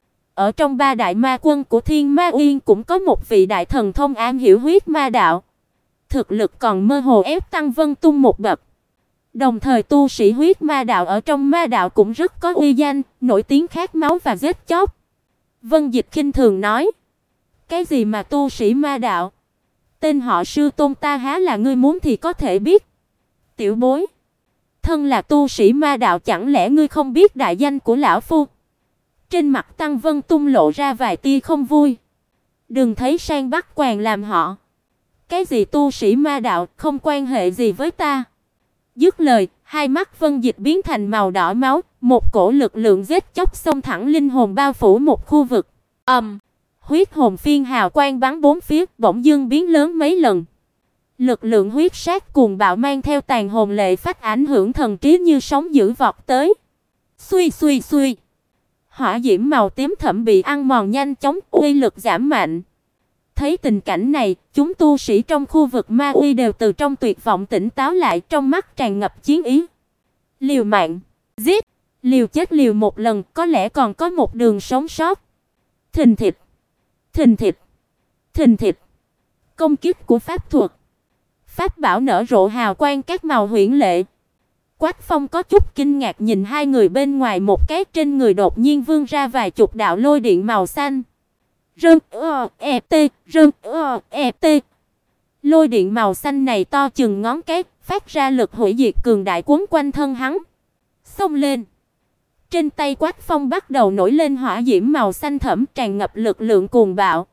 Ở trong ba đại ma quân của Thiên Ma Uyên cũng có một vị đại thần thông am hiểu huyết ma đạo. Thực lực còn mơ hồ ép Tăng Vân Tung một bậc. Đồng thời tu sĩ huyết ma đạo ở trong ma đạo cũng rất có uy danh, nổi tiếng khát máu và giết chóc. Vân Dịch khinh thường nói. Cái gì mà tu sĩ ma đạo? Tên họ sư tôn ta há là ngươi muốn thì có thể biết. Tiểu bối, thân là tu sĩ ma đạo chẳng lẽ ngươi không biết đại danh của lão phu? Trên mặt Tăng Vân Tung lộ ra vài tia không vui. Đừng thấy sang bắt quàng làm họ. Cái gì tu sĩ ma đạo không quan hệ gì với ta. Dứt lời, hai mắt Vân Dịch biến thành màu đỏ máu, một cổ lực lượng giết chóc xông thẳng linh hồn bao phủ một khu vực. Huyết hồn phiên hào quang bắn bốn phía, bỗng dưng biến lớn mấy lần. Lực lượng huyết sát cuồng bạo mang theo tàn hồn lệ phách ảnh hưởng thần trí như sóng dữ vọt tới. Xuy xuy xuy. Hỏa diễm màu tím thẫm bị ăn mòn nhanh chóng, uy lực giảm mạnh. Thấy tình cảnh này, chúng tu sĩ trong khu vực ma uy đều từ trong tuyệt vọng tỉnh táo lại, trong mắt tràn ngập chiến ý. Liều mạng, giết, liều chết liều một lần, có lẽ còn có một đường sống sót. Thình thịch, thình thịch, thình thịch. Công kích của pháp thuật. Pháp bảo nở rộ hào quang các màu huyễn lệ. Quách Phong có chút kinh ngạc nhìn hai người bên ngoài, một cái trên người đột nhiên vươn ra vài chục đạo lôi điện màu xanh. Lôi điện màu xanh này to chừng ngón cái, phát ra lực hủy diệt cường đại quấn quanh thân hắn. Xông lên. Trên tay Quách Phong bắt đầu nổi lên hỏa diễm màu xanh thẫm tràn ngập lực lượng cuồng bạo.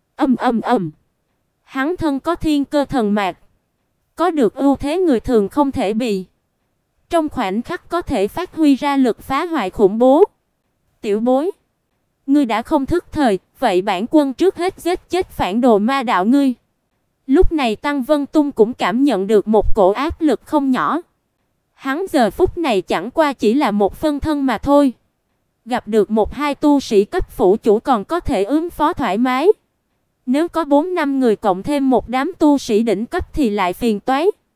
Hắn thân có thiên cơ thần mạc, có được ưu thế người thường không thể bì. Trong khoảnh khắc có thể phát huy ra lực phá hoại khủng bố. tiểu bối, ngươi đã không thức thời, vậy bản quân trước hết giết chết phản đồ ma đạo ngươi." Lúc này Tăng Vân Tung cũng cảm nhận được một cổ áp lực không nhỏ. Hắn giờ phút này chẳng qua chỉ là một phân thân mà thôi. Gặp được một hai tu sĩ cấp phủ chủ còn có thể ứng phó thoải mái. Nếu có 4-5 người cộng thêm một đám tu sĩ đỉnh cấp thì lại phiền toái.